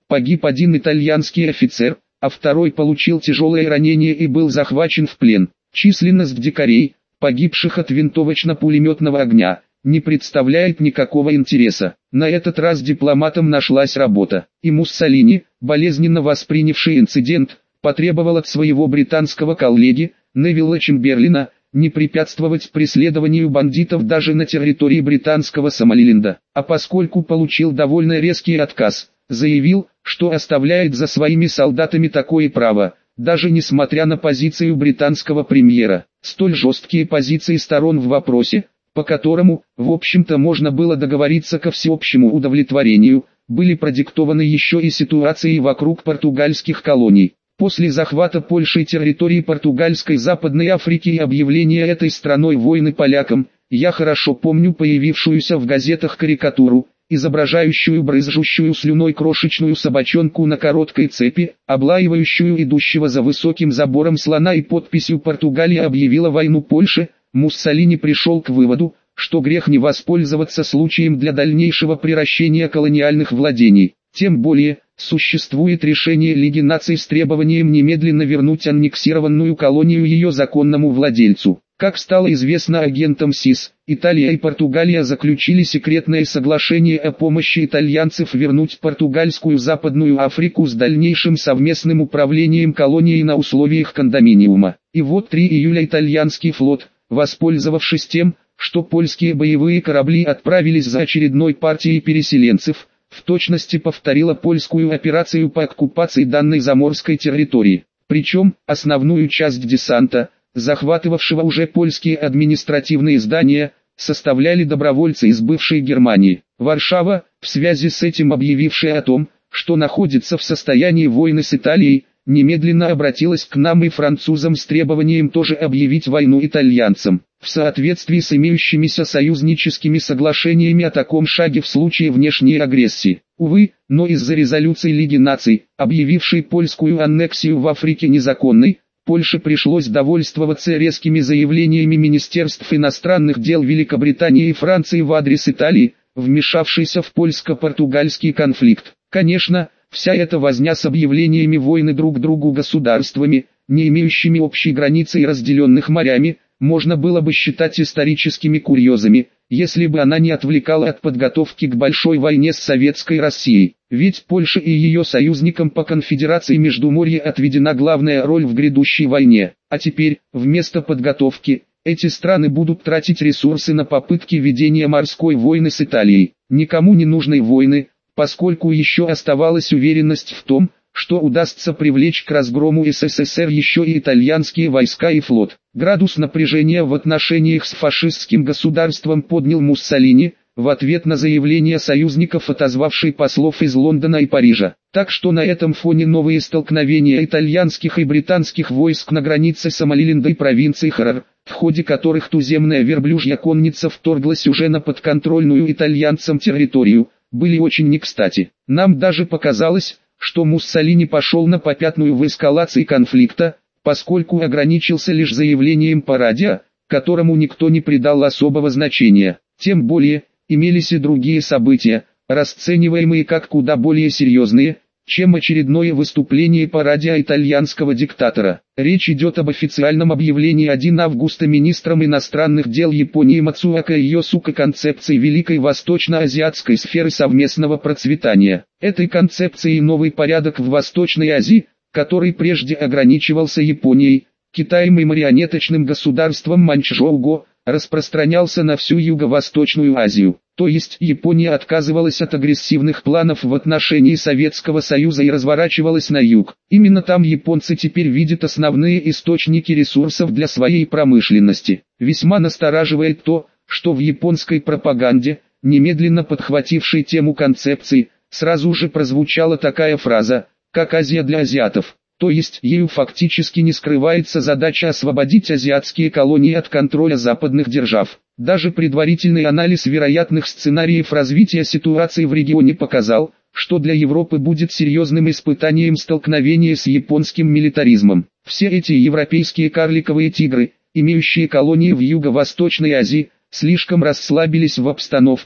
погиб один итальянский офицер, а второй получил тяжелое ранение и был захвачен в плен. Численность дикарей, погибших от винтовочно-пулеметного огня, не представляет никакого интереса. На этот раз дипломатам нашлась работа, и Муссолини, болезненно воспринявший инцидент, потребовал от своего британского коллеги, Невилла Чемберлина, не препятствовать преследованию бандитов даже на территории британского Сомалиленда, а поскольку получил довольно резкий отказ, заявил, что оставляет за своими солдатами такое право, даже несмотря на позицию британского премьера. Столь жесткие позиции сторон в вопросе, по которому, в общем-то, можно было договориться ко всеобщему удовлетворению, были продиктованы еще и ситуацией вокруг португальских колоний. После захвата Польшей территории португальской Западной Африки и объявления этой страной войны полякам, я хорошо помню появившуюся в газетах карикатуру, изображающую брызжущую слюной крошечную собачонку на короткой цепи, облаивающую идущего за высоким забором слона и подписью «Португалия объявила войну Польше». Муссолини пришел к выводу, что грех не воспользоваться случаем для дальнейшего приращения колониальных владений. Тем более, существует решение Лиги наций с требованием немедленно вернуть аннексированную колонию ее законному владельцу. Как стало известно агентам СИС, Италия и Португалия заключили секретное соглашение о помощи итальянцев вернуть португальскую Западную Африку с дальнейшим совместным управлением колонией на условиях кондоминиума. И вот 3 июля итальянский флот, воспользовавшись тем, что польские боевые корабли отправились за очередной партией переселенцев, в точности повторила польскую операцию по оккупации данной заморской территории. Причем, основную часть десанта, захватывавшего уже польские административные здания, составляли добровольцы из бывшей Германии. Варшава, в связи с этим объявившая о том, что находится в состоянии войны с Италией, немедленно обратилась к нам и французам с требованием тоже объявить войну итальянцам. В соответствии с имеющимися союзническими соглашениями о таком шаге в случае внешней агрессии. Увы, но из-за резолюции Лиги наций, объявившей польскую аннексию в Африке незаконной, Польше пришлось довольствоваться резкими заявлениями министерств иностранных дел Великобритании и Франции в адрес Италии, вмешавшейся в польско-португальский конфликт. Конечно, вся эта возня с объявлениями войны друг другу государствами, не имеющими общей границы и разделенных морями, можно было бы считать историческими курьезами, если бы она не отвлекала от подготовки к большой войне с Советской Россией. Ведь Польше и ее союзникам по конфедерации Междуморья отведена главная роль в грядущей войне. А теперь, вместо подготовки, эти страны будут тратить ресурсы на попытки ведения морской войны с Италией. Никому не нужной войны, поскольку еще оставалась уверенность в том, что удастся привлечь к разгрому СССР еще и итальянские войска и флот. Градус напряжения в отношениях с фашистским государством поднял Муссолини, в ответ на заявление союзников, отозвавший послов из Лондона и Парижа. Так что на этом фоне новые столкновения итальянских и британских войск на границе Сомалиленда и провинции Харар, в ходе которых туземная верблюжья конница вторглась уже на подконтрольную итальянцам территорию, были очень не кстати. Нам даже показалось, что Муссолини пошел на попятную в эскалации конфликта, поскольку ограничился лишь заявлением по радио, которому никто не придал особого значения. Тем более, имелись и другие события, расцениваемые как куда более серьезные, чем очередное выступление по радио итальянского диктатора. Речь идет об официальном объявлении 1 августа министром иностранных дел Японии Мацуока Йосука концепции Великой Восточно-Азиатской сферы совместного процветания. Этой концепцией новый порядок в Восточной Азии, который прежде ограничивался Японией, Китаем и марионеточным государством Маньчжоу-го, распространялся на всю Юго-Восточную Азию. То есть Япония отказывалась от агрессивных планов в отношении Советского Союза и разворачивалась на юг. Именно там японцы теперь видят основные источники ресурсов для своей промышленности. Весьма настораживает то, что в японской пропаганде, немедленно подхватившей тему концепции, сразу же прозвучала такая фраза, как «Азия для азиатов». То есть ею фактически не скрывается задача освободить азиатские колонии от контроля западных держав. Даже предварительный анализ вероятных сценариев развития ситуации в регионе показал, что для Европы будет серьезным испытанием столкновение с японским милитаризмом. Все эти европейские карликовые тигры, имеющие колонии в Юго-Восточной Азии, слишком расслабились в обстановке,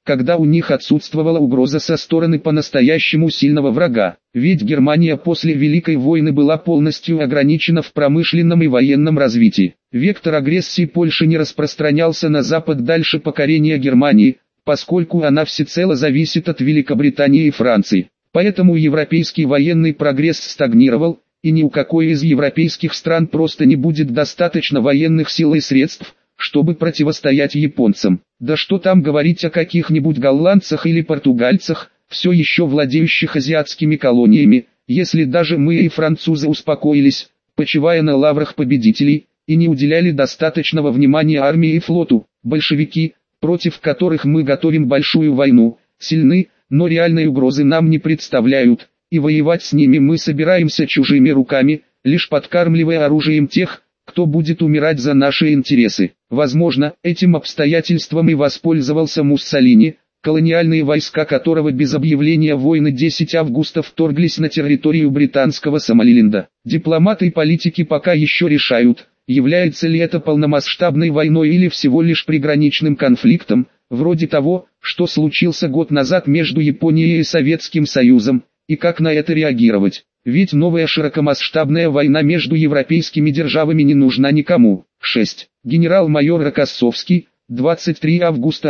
когда у них отсутствовала угроза со стороны по-настоящему сильного врага. Ведь Германия после Великой войны была полностью ограничена в промышленном и военном развитии. Вектор агрессии Польши не распространялся на Запад дальше покорения Германии, поскольку она всецело зависит от Великобритании и Франции. Поэтому европейский военный прогресс стагнировал, и ни у какой из европейских стран просто не будет достаточно военных сил и средств, чтобы противостоять японцам. Да что там говорить о каких-нибудь голландцах или португальцах, все еще владеющих азиатскими колониями, если даже мы и французы успокоились, почивая на лаврах победителей, и не уделяли достаточного внимания армии и флоту. Большевики, против которых мы готовим большую войну, сильны, но реальной угрозы нам не представляют, и воевать с ними мы собираемся чужими руками, лишь подкармливая оружием тех, кто будет умирать за наши интересы. Возможно, этим обстоятельством и воспользовался Муссолини, колониальные войска которого без объявления войны 10 августа вторглись на территорию британского Сомалиленда. Дипломаты и политики пока еще решают, является ли это полномасштабной войной или всего лишь приграничным конфликтом, вроде того, что случился год назад между Японией и Советским Союзом, и как на это реагировать. Ведь новая широкомасштабная война между европейскими державами не нужна никому. 6. Генерал-майор Рокоссовский, 23 августа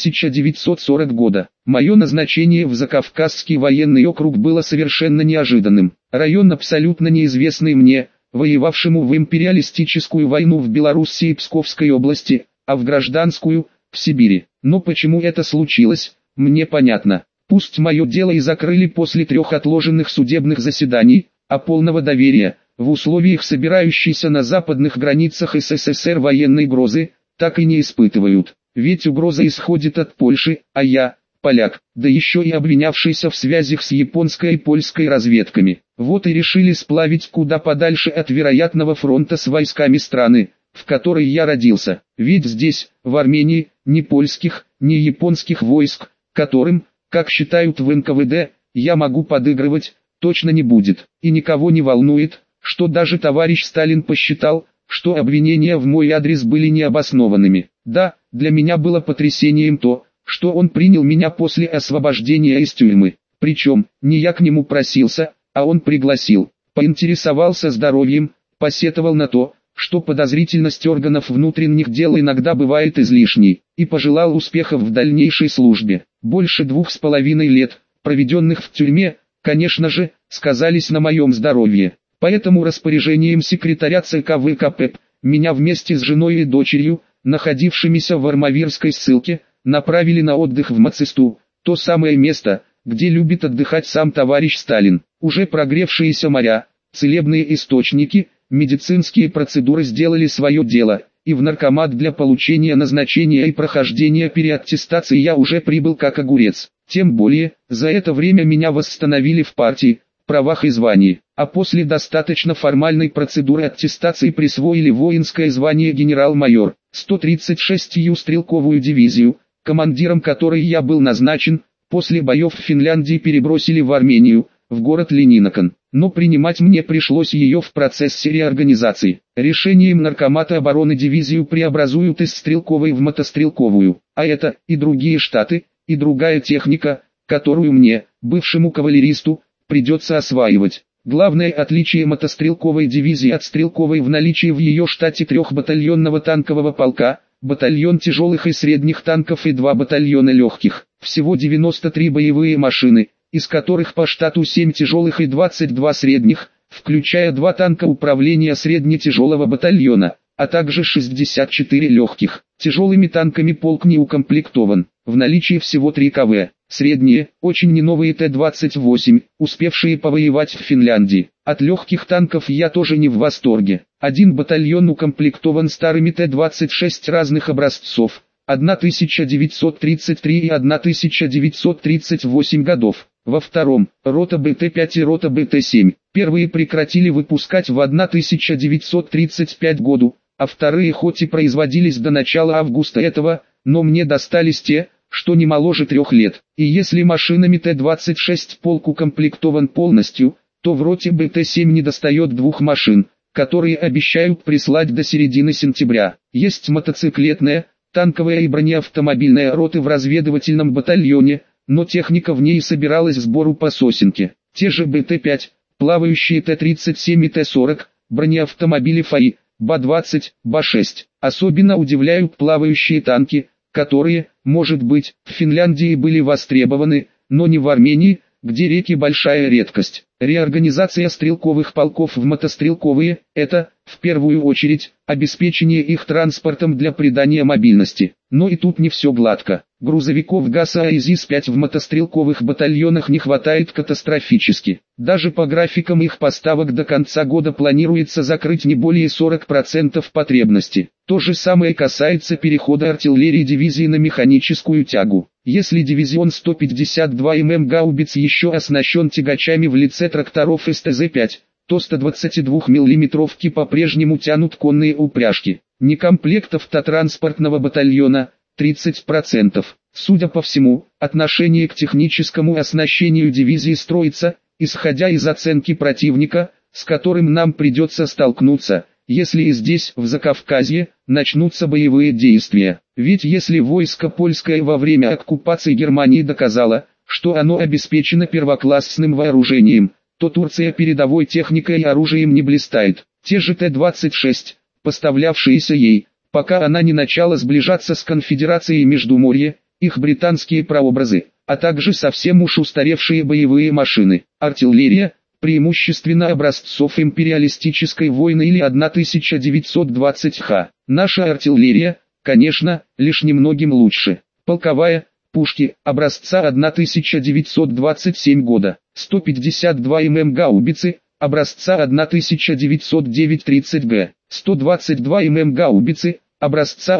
1940 года. Мое назначение в Закавказский военный округ было совершенно неожиданным. Район абсолютно неизвестный мне, воевавшему в империалистическую войну в Белоруссии и Псковской области, а в гражданскую – в Сибири. Но почему это случилось, мне понятно. Пусть мое дело и закрыли после 3 отложенных судебных заседаний, а полного доверия, в условиях собирающейся на западных границах СССР военной грозы, так и не испытывают. Ведь угроза исходит от Польши, а я, поляк, да еще и обвинявшийся в связях с японской и польской разведками. Вот и решили сплавить куда подальше от вероятного фронта с войсками страны, в которой я родился. Ведь здесь, в Армении, ни польских, ни японских войск, которым, как считают в НКВД, я могу подыгрывать, точно не будет. И никого не волнует, что даже товарищ Сталин посчитал, что обвинения в мой адрес были необоснованными. Да, для меня было потрясением то, что он принял меня после освобождения из тюрьмы. Причем, не я к нему просился, а он пригласил. Поинтересовался здоровьем, посетовал на то, что подозрительность органов внутренних дел иногда бывает излишней, и пожелал успехов в дальнейшей службе. Больше 2,5 лет, проведенных в тюрьме, конечно же, сказались на моем здоровье. Поэтому распоряжением секретаря ЦК ВКП, меня вместе с женой и дочерью, находившимися в Армавирской ссылке, направили на отдых в Мацисту, то самое место, где любит отдыхать сам товарищ Сталин. Уже прогревшиеся моря, целебные источники, медицинские процедуры сделали свое дело, и в наркомат для получения назначения и прохождения переаттестации я уже прибыл как огурец. Тем более, за это время меня восстановили в партии, правах и звании, а после достаточно формальной процедуры аттестации присвоили воинское звание генерал-майор, 136-ю стрелковую дивизию, командиром которой я был назначен, после боев в Финляндии перебросили в Армению, в город Ленинакан, но принимать мне пришлось ее в процессе реорганизации. Решением наркомата обороны дивизию преобразуют из стрелковой в мотострелковую, а это и другие штаты, и другая техника, которую мне, бывшему кавалеристу, придется осваивать. Главное отличие мотострелковой дивизии от стрелковой в наличии в ее штате 3-батальонного танкового полка, батальон тяжелых и средних танков и 2 батальона легких, всего 93 боевые машины, из которых по штату 7 тяжелых и 22 средних, включая 2 танка управления средне-тяжелого батальона, а также 64 легких. Тяжелыми танками полк не укомплектован, в наличии всего 3 КВ, средние, очень не новые Т-28, успевшие повоевать в Финляндии. От легких танков я тоже не в восторге. Один батальон укомплектован старыми Т-26 разных образцов, 1933 и 1938 годов. Во втором, рота БТ-5 и рота БТ-7. Первые прекратили выпускать в 1935 году, а вторые хоть и производились до начала августа этого, но мне достались те, что не моложе 3 лет. И если машинами Т-26 полк укомплектован полностью, то в роте БТ-7 недостает 2 машин, которые обещают прислать до середины сентября. Есть мотоциклетная, танковая и бронеавтомобильная роты в разведывательном батальоне, но техника в ней собиралась в сбору по сосенке. Те же БТ-5, плавающие Т-37 и Т-40, бронеавтомобили ФАИ, БА-20, БА-6. Особенно удивляют плавающие танки, которые, может быть, в Финляндии были востребованы, но не в Армении, где реки большая редкость. Реорганизация стрелковых полков в мотострелковые – это, в первую очередь, обеспечение их транспортом для придания мобильности. Но и тут не все гладко. Грузовиков ГАЗа АИЗИС-5 в мотострелковых батальонах не хватает катастрофически. Даже по графикам их поставок до конца года планируется закрыть не более 40% потребности. То же самое касается перехода артиллерии дивизии на механическую тягу. Если дивизион 152 мм гаубиц еще оснащен тягачами в лице тракторов СТЗ-5, то 122 мм по-прежнему тянут конные упряжки. Некомплект автотранспортного батальона – 30%. Судя по всему, отношение к техническому оснащению дивизии строится, исходя из оценки противника, с которым нам придется столкнуться, если и здесь, в Закавказье, начнутся боевые действия. Ведь если войско польское во время оккупации Германии доказало, что оно обеспечено первоклассным вооружением, то Турция передовой техникой и оружием не блистает. Те же Т-26, поставлявшиеся ей, пока она не начала сближаться с конфедерацией Междуморья, их британские прообразы, а также совсем уж устаревшие боевые машины. Артиллерия, преимущественно образцов империалистической войны или 1920-х. Наша артиллерия, конечно, лишь немногим лучше. Полковая, пушки, образца 1927 года, 152 мм гаубицы, образца 1909 30 г, 122 мм гаубицы, образца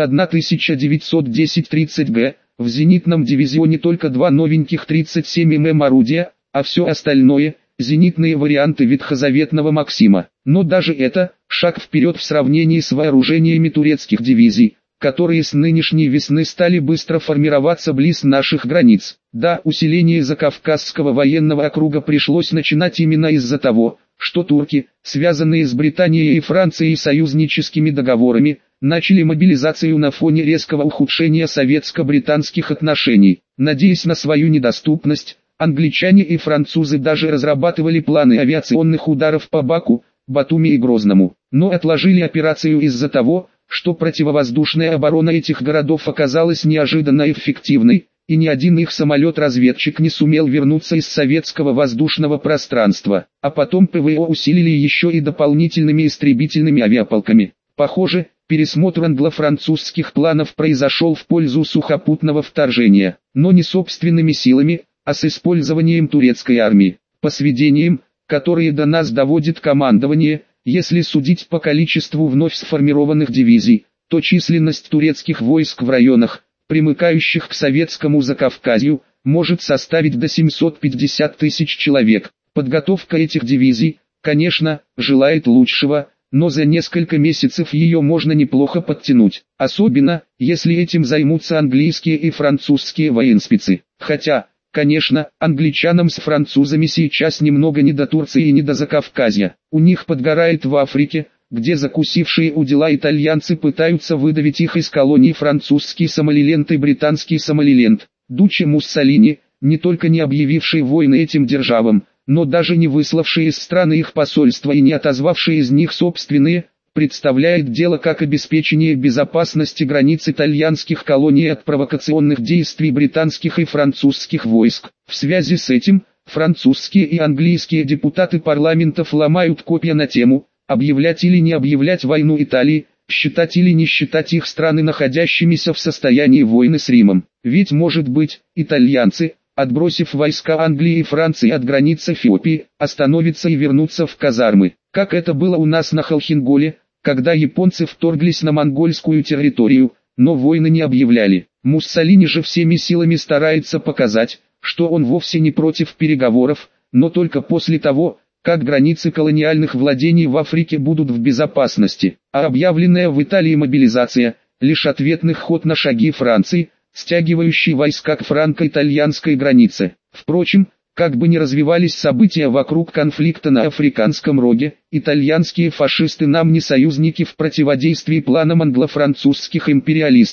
1910 30 г, в зенитном дивизионе только два новеньких 37 мм орудия, а все остальное – зенитные варианты ветхозаветного Максима. Но даже это – шаг вперед в сравнении с вооружениями турецких дивизий, которые с нынешней весны стали быстро формироваться близ наших границ. Да, усиление Закавказского военного округа пришлось начинать именно из-за того, что турки, связанные с Британией и Францией союзническими договорами, начали мобилизацию на фоне резкого ухудшения советско-британских отношений. Надеясь на свою недоступность, англичане и французы даже разрабатывали планы авиационных ударов по Баку, Батуми и Грозному, но отложили операцию из-за того, что противовоздушная оборона этих городов оказалась неожиданно эффективной, и ни один их самолет-разведчик не сумел вернуться из советского воздушного пространства. А потом ПВО усилили еще и дополнительными истребительными авиаполками. Похоже, пересмотр англо-французских планов произошел в пользу сухопутного вторжения, но не собственными силами, а с использованием турецкой армии. По сведениям, которые до нас доводит командование, если судить по количеству вновь сформированных дивизий, то численность турецких войск в районах, примыкающих к советскому Закавказью, может составить до 750 тысяч человек. Подготовка этих дивизий, конечно, желает лучшего, но за несколько месяцев ее можно неплохо подтянуть. Особенно, если этим займутся английские и французские военспецы. Хотя, конечно, англичанам с французами сейчас немного не до Турции и не до Закавказья. У них подгорает в Африке, где закусившие у дела итальянцы пытаются выдавить их из колоний французский Сомалиленд и британский Сомалиленд. Дуччи Муссолини, не только не объявивший войны этим державам, но даже не выславшие из страны их посольства и не отозвавшие из них собственные, представляет дело как обеспечение безопасности границ итальянских колоний от провокационных действий британских и французских войск. В связи с этим, французские и английские депутаты парламентов ломают копья на тему, объявлять или не объявлять войну Италии, считать или не считать их страны находящимися в состоянии войны с Римом. Ведь может быть, итальянцы, отбросив войска Англии и Франции от границ Эфиопии, остановятся и вернутся в казармы, как это было у нас на Халхинголе, когда японцы вторглись на монгольскую территорию, но войны не объявляли. Муссолини же всеми силами старается показать, что он вовсе не против переговоров, но только после того, как границы колониальных владений в Африке будут в безопасности, а объявленная в Италии мобилизация – лишь ответный ход на шаги Франции, стягивающей войска к франко-итальянской границе. Впрочем, как бы ни развивались события вокруг конфликта на Африканском роге, итальянские фашисты нам не союзники в противодействии планам англо-французских империалистов.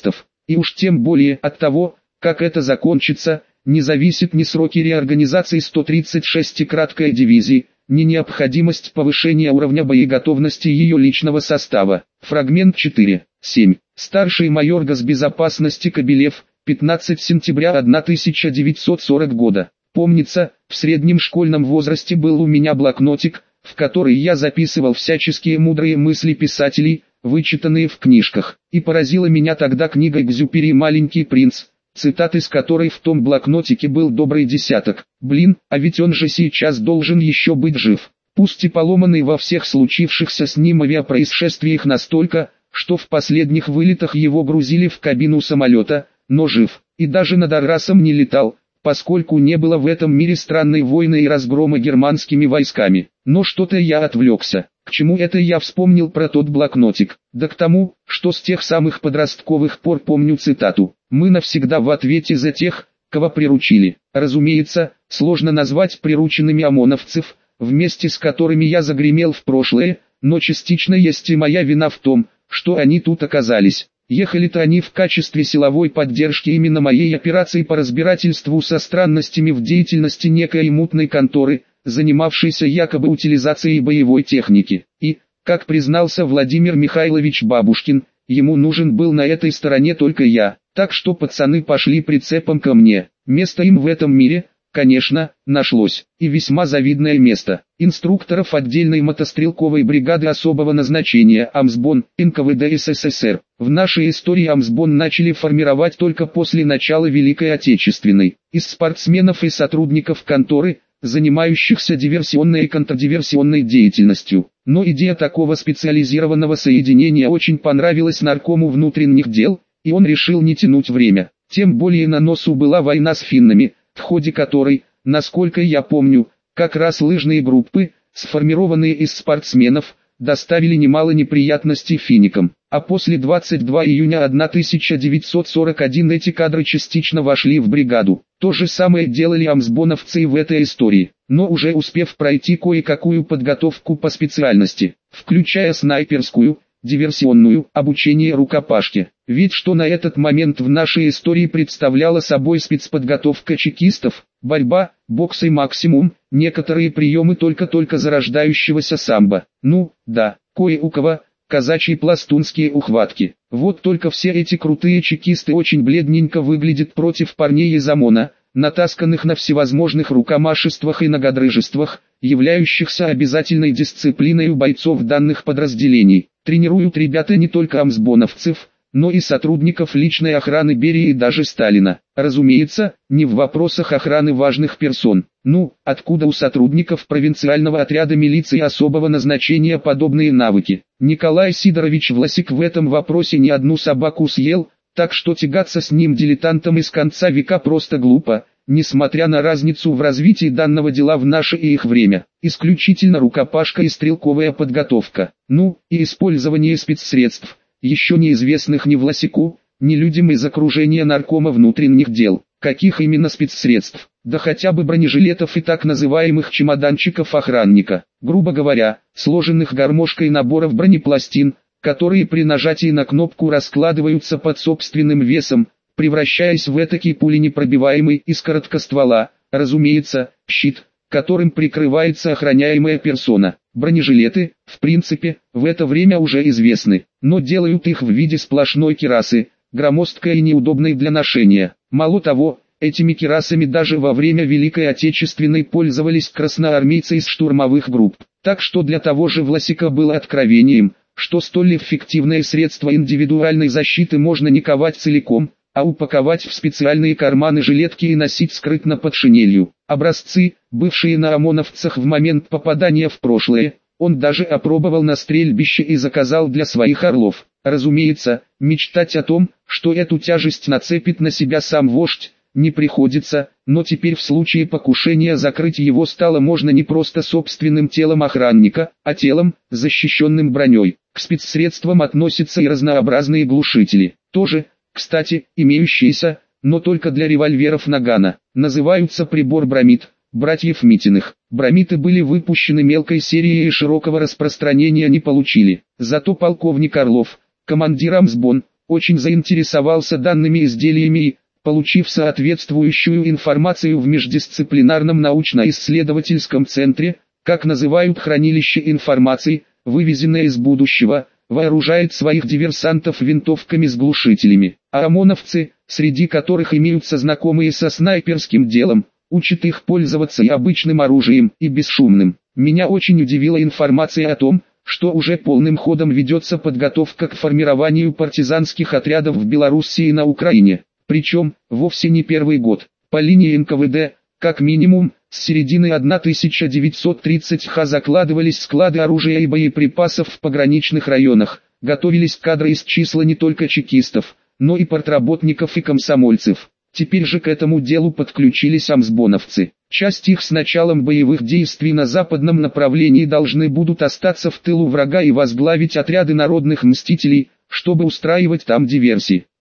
и уж тем более от того, как это закончится, не зависит ни сроки реорганизации 136-й краткой дивизии, ни необходимость повышения уровня боеготовности ее личного состава. Фрагмент 4.7. Старший майор госбезопасности Кобелев, 15 сентября 1940 года. Помнится, в среднем школьном возрасте был у меня блокнотик, в который я записывал всяческие мудрые мысли писателей, вычитанные в книжках. И поразила меня тогда книга Экзюпери «Маленький принц», цитат из которой в том блокнотике был добрый десяток. Блин, а ведь он же сейчас должен еще быть жив. Пусть и поломанный во всех случившихся с ним авиапроисшествиях настолько, что в последних вылетах его грузили в кабину самолета, но жив, и даже над Аррасом не летал, поскольку не было в этом мире странной войны и разгрома германскими войсками. Но что-то я отвлекся. К чему это я вспомнил про тот блокнотик? Да к тому, что с тех самых подростковых пор помню цитату: «Мы навсегда в ответе за тех, кого приручили». Разумеется, сложно назвать прирученными ОМОНовцев, вместе с которыми я загремел в прошлое, но частично есть и моя вина в том, что они тут оказались. Ехали-то они в качестве силовой поддержки именно моей операции по разбирательству со странностями в деятельности некой мутной конторы, занимавшейся якобы утилизацией боевой техники. И, как признался Владимир Михайлович Бабушкин, ему нужен был на этой стороне только я. Так что пацаны пошли прицепом ко мне. Место им в этом мире, конечно, нашлось, и весьма завидное место. Инструкторов отдельной мотострелковой бригады особого назначения Амсбон, НКВД СССР. В нашей истории Амсбон начали формировать только после начала Великой Отечественной. Из спортсменов и сотрудников конторы, занимающихся диверсионной и контрдиверсионной деятельностью. Но идея такого специализированного соединения очень понравилась наркому внутренних дел, и он решил не тянуть время. Тем более на носу была война с финнами, в ходе которой, насколько я помню, как раз лыжные группы, сформированные из спортсменов, доставили немало неприятностей финикам. А после 22 июня 1941 эти кадры частично вошли в бригаду. То же самое делали амсбоновцы и в этой истории, но уже успев пройти кое-какую подготовку по специальности, включая снайперскую, диверсионную, обучение рукопашке. Ведь что на этот момент в нашей истории представляла собой спецподготовка чекистов, борьба, бокс и максимум, некоторые приемы только-только зарождающегося самбо. Ну, да, кое у кого, казачьи пластунские ухватки. Вот только все эти крутые чекисты очень бледненько выглядят против парней из ОМОНа, натасканных на всевозможных рукомашествах и нагодрыжествах, являющихся обязательной дисциплиной у бойцов данных подразделений. Тренируют ребята не только амсбоновцев, но и сотрудников личной охраны Берии и даже Сталина. Разумеется, не в вопросах охраны важных персон. Ну, откуда у сотрудников провинциального отряда милиции особого назначения подобные навыки? Николай Сидорович Власик в этом вопросе ни одну собаку съел, так что тягаться с ним дилетантом из конца века просто глупо, несмотря на разницу в развитии данного дела в наше и их время. Исключительно рукопашка и стрелковая подготовка. Ну, и использование спецсредств, еще неизвестных ни Власику, ни людям из окружения наркома внутренних дел. Каких именно спецсредств? Да хотя бы бронежилетов и так называемых чемоданчиков охранника. Грубо говоря, сложенных гармошкой наборов бронепластин, которые при нажатии на кнопку раскладываются под собственным весом, превращаясь в этакий пуленепробиваемый из короткоствола, разумеется, щит, которым прикрывается охраняемая персона. Бронежилеты, в принципе, в это время уже известны, но делают их в виде сплошной кирасы, громоздкой и неудобной для ношения. Мало того, этими кирасами даже во время Великой Отечественной пользовались красноармейцы из штурмовых групп. Так что для того же Власика было откровением, что столь эффективное средство индивидуальной защиты можно не ковать целиком, а упаковать в специальные карманы жилетки и носить скрытно под шинелью. Образцы, бывшие на ОМОНовцах в момент попадания в прошлое, он даже опробовал на стрельбище и заказал для своих орлов. Разумеется, мечтать о том, что эту тяжесть нацепит на себя сам вождь, не приходится, но теперь в случае покушения закрыть его стало можно не просто собственным телом охранника, а телом, защищенным броней. К спецсредствам относятся и разнообразные глушители, тоже, кстати, имеющиеся, но только для револьверов Нагана. Называются прибор Брамид, братьев Митиных. Брамиты были выпущены мелкой серией и широкого распространения не получили. Зато полковник Орлов, командир Амсбон, очень заинтересовался данными изделиями и, получив соответствующую информацию в междисциплинарном научно-исследовательском центре, как называют хранилище информации, вывезенное из будущего, вооружает своих диверсантов винтовками с глушителями. А ОМОНовцы, среди которых имеются знакомые со снайперским делом, учат их пользоваться и обычным оружием, и бесшумным. Меня очень удивила информация о том, что уже полным ходом ведется подготовка к формированию партизанских отрядов в Белоруссии и на Украине. Причем, вовсе не первый год. По линии НКВД, как минимум, с середины 1930-х закладывались склады оружия и боеприпасов в пограничных районах, готовились кадры из числа не только чекистов, но и партработников и комсомольцев. Теперь же к этому делу подключились амсбоновцы. Часть их с началом боевых действий на западном направлении должны будут остаться в тылу врага и возглавить отряды народных мстителей, чтобы устраивать там диверсии.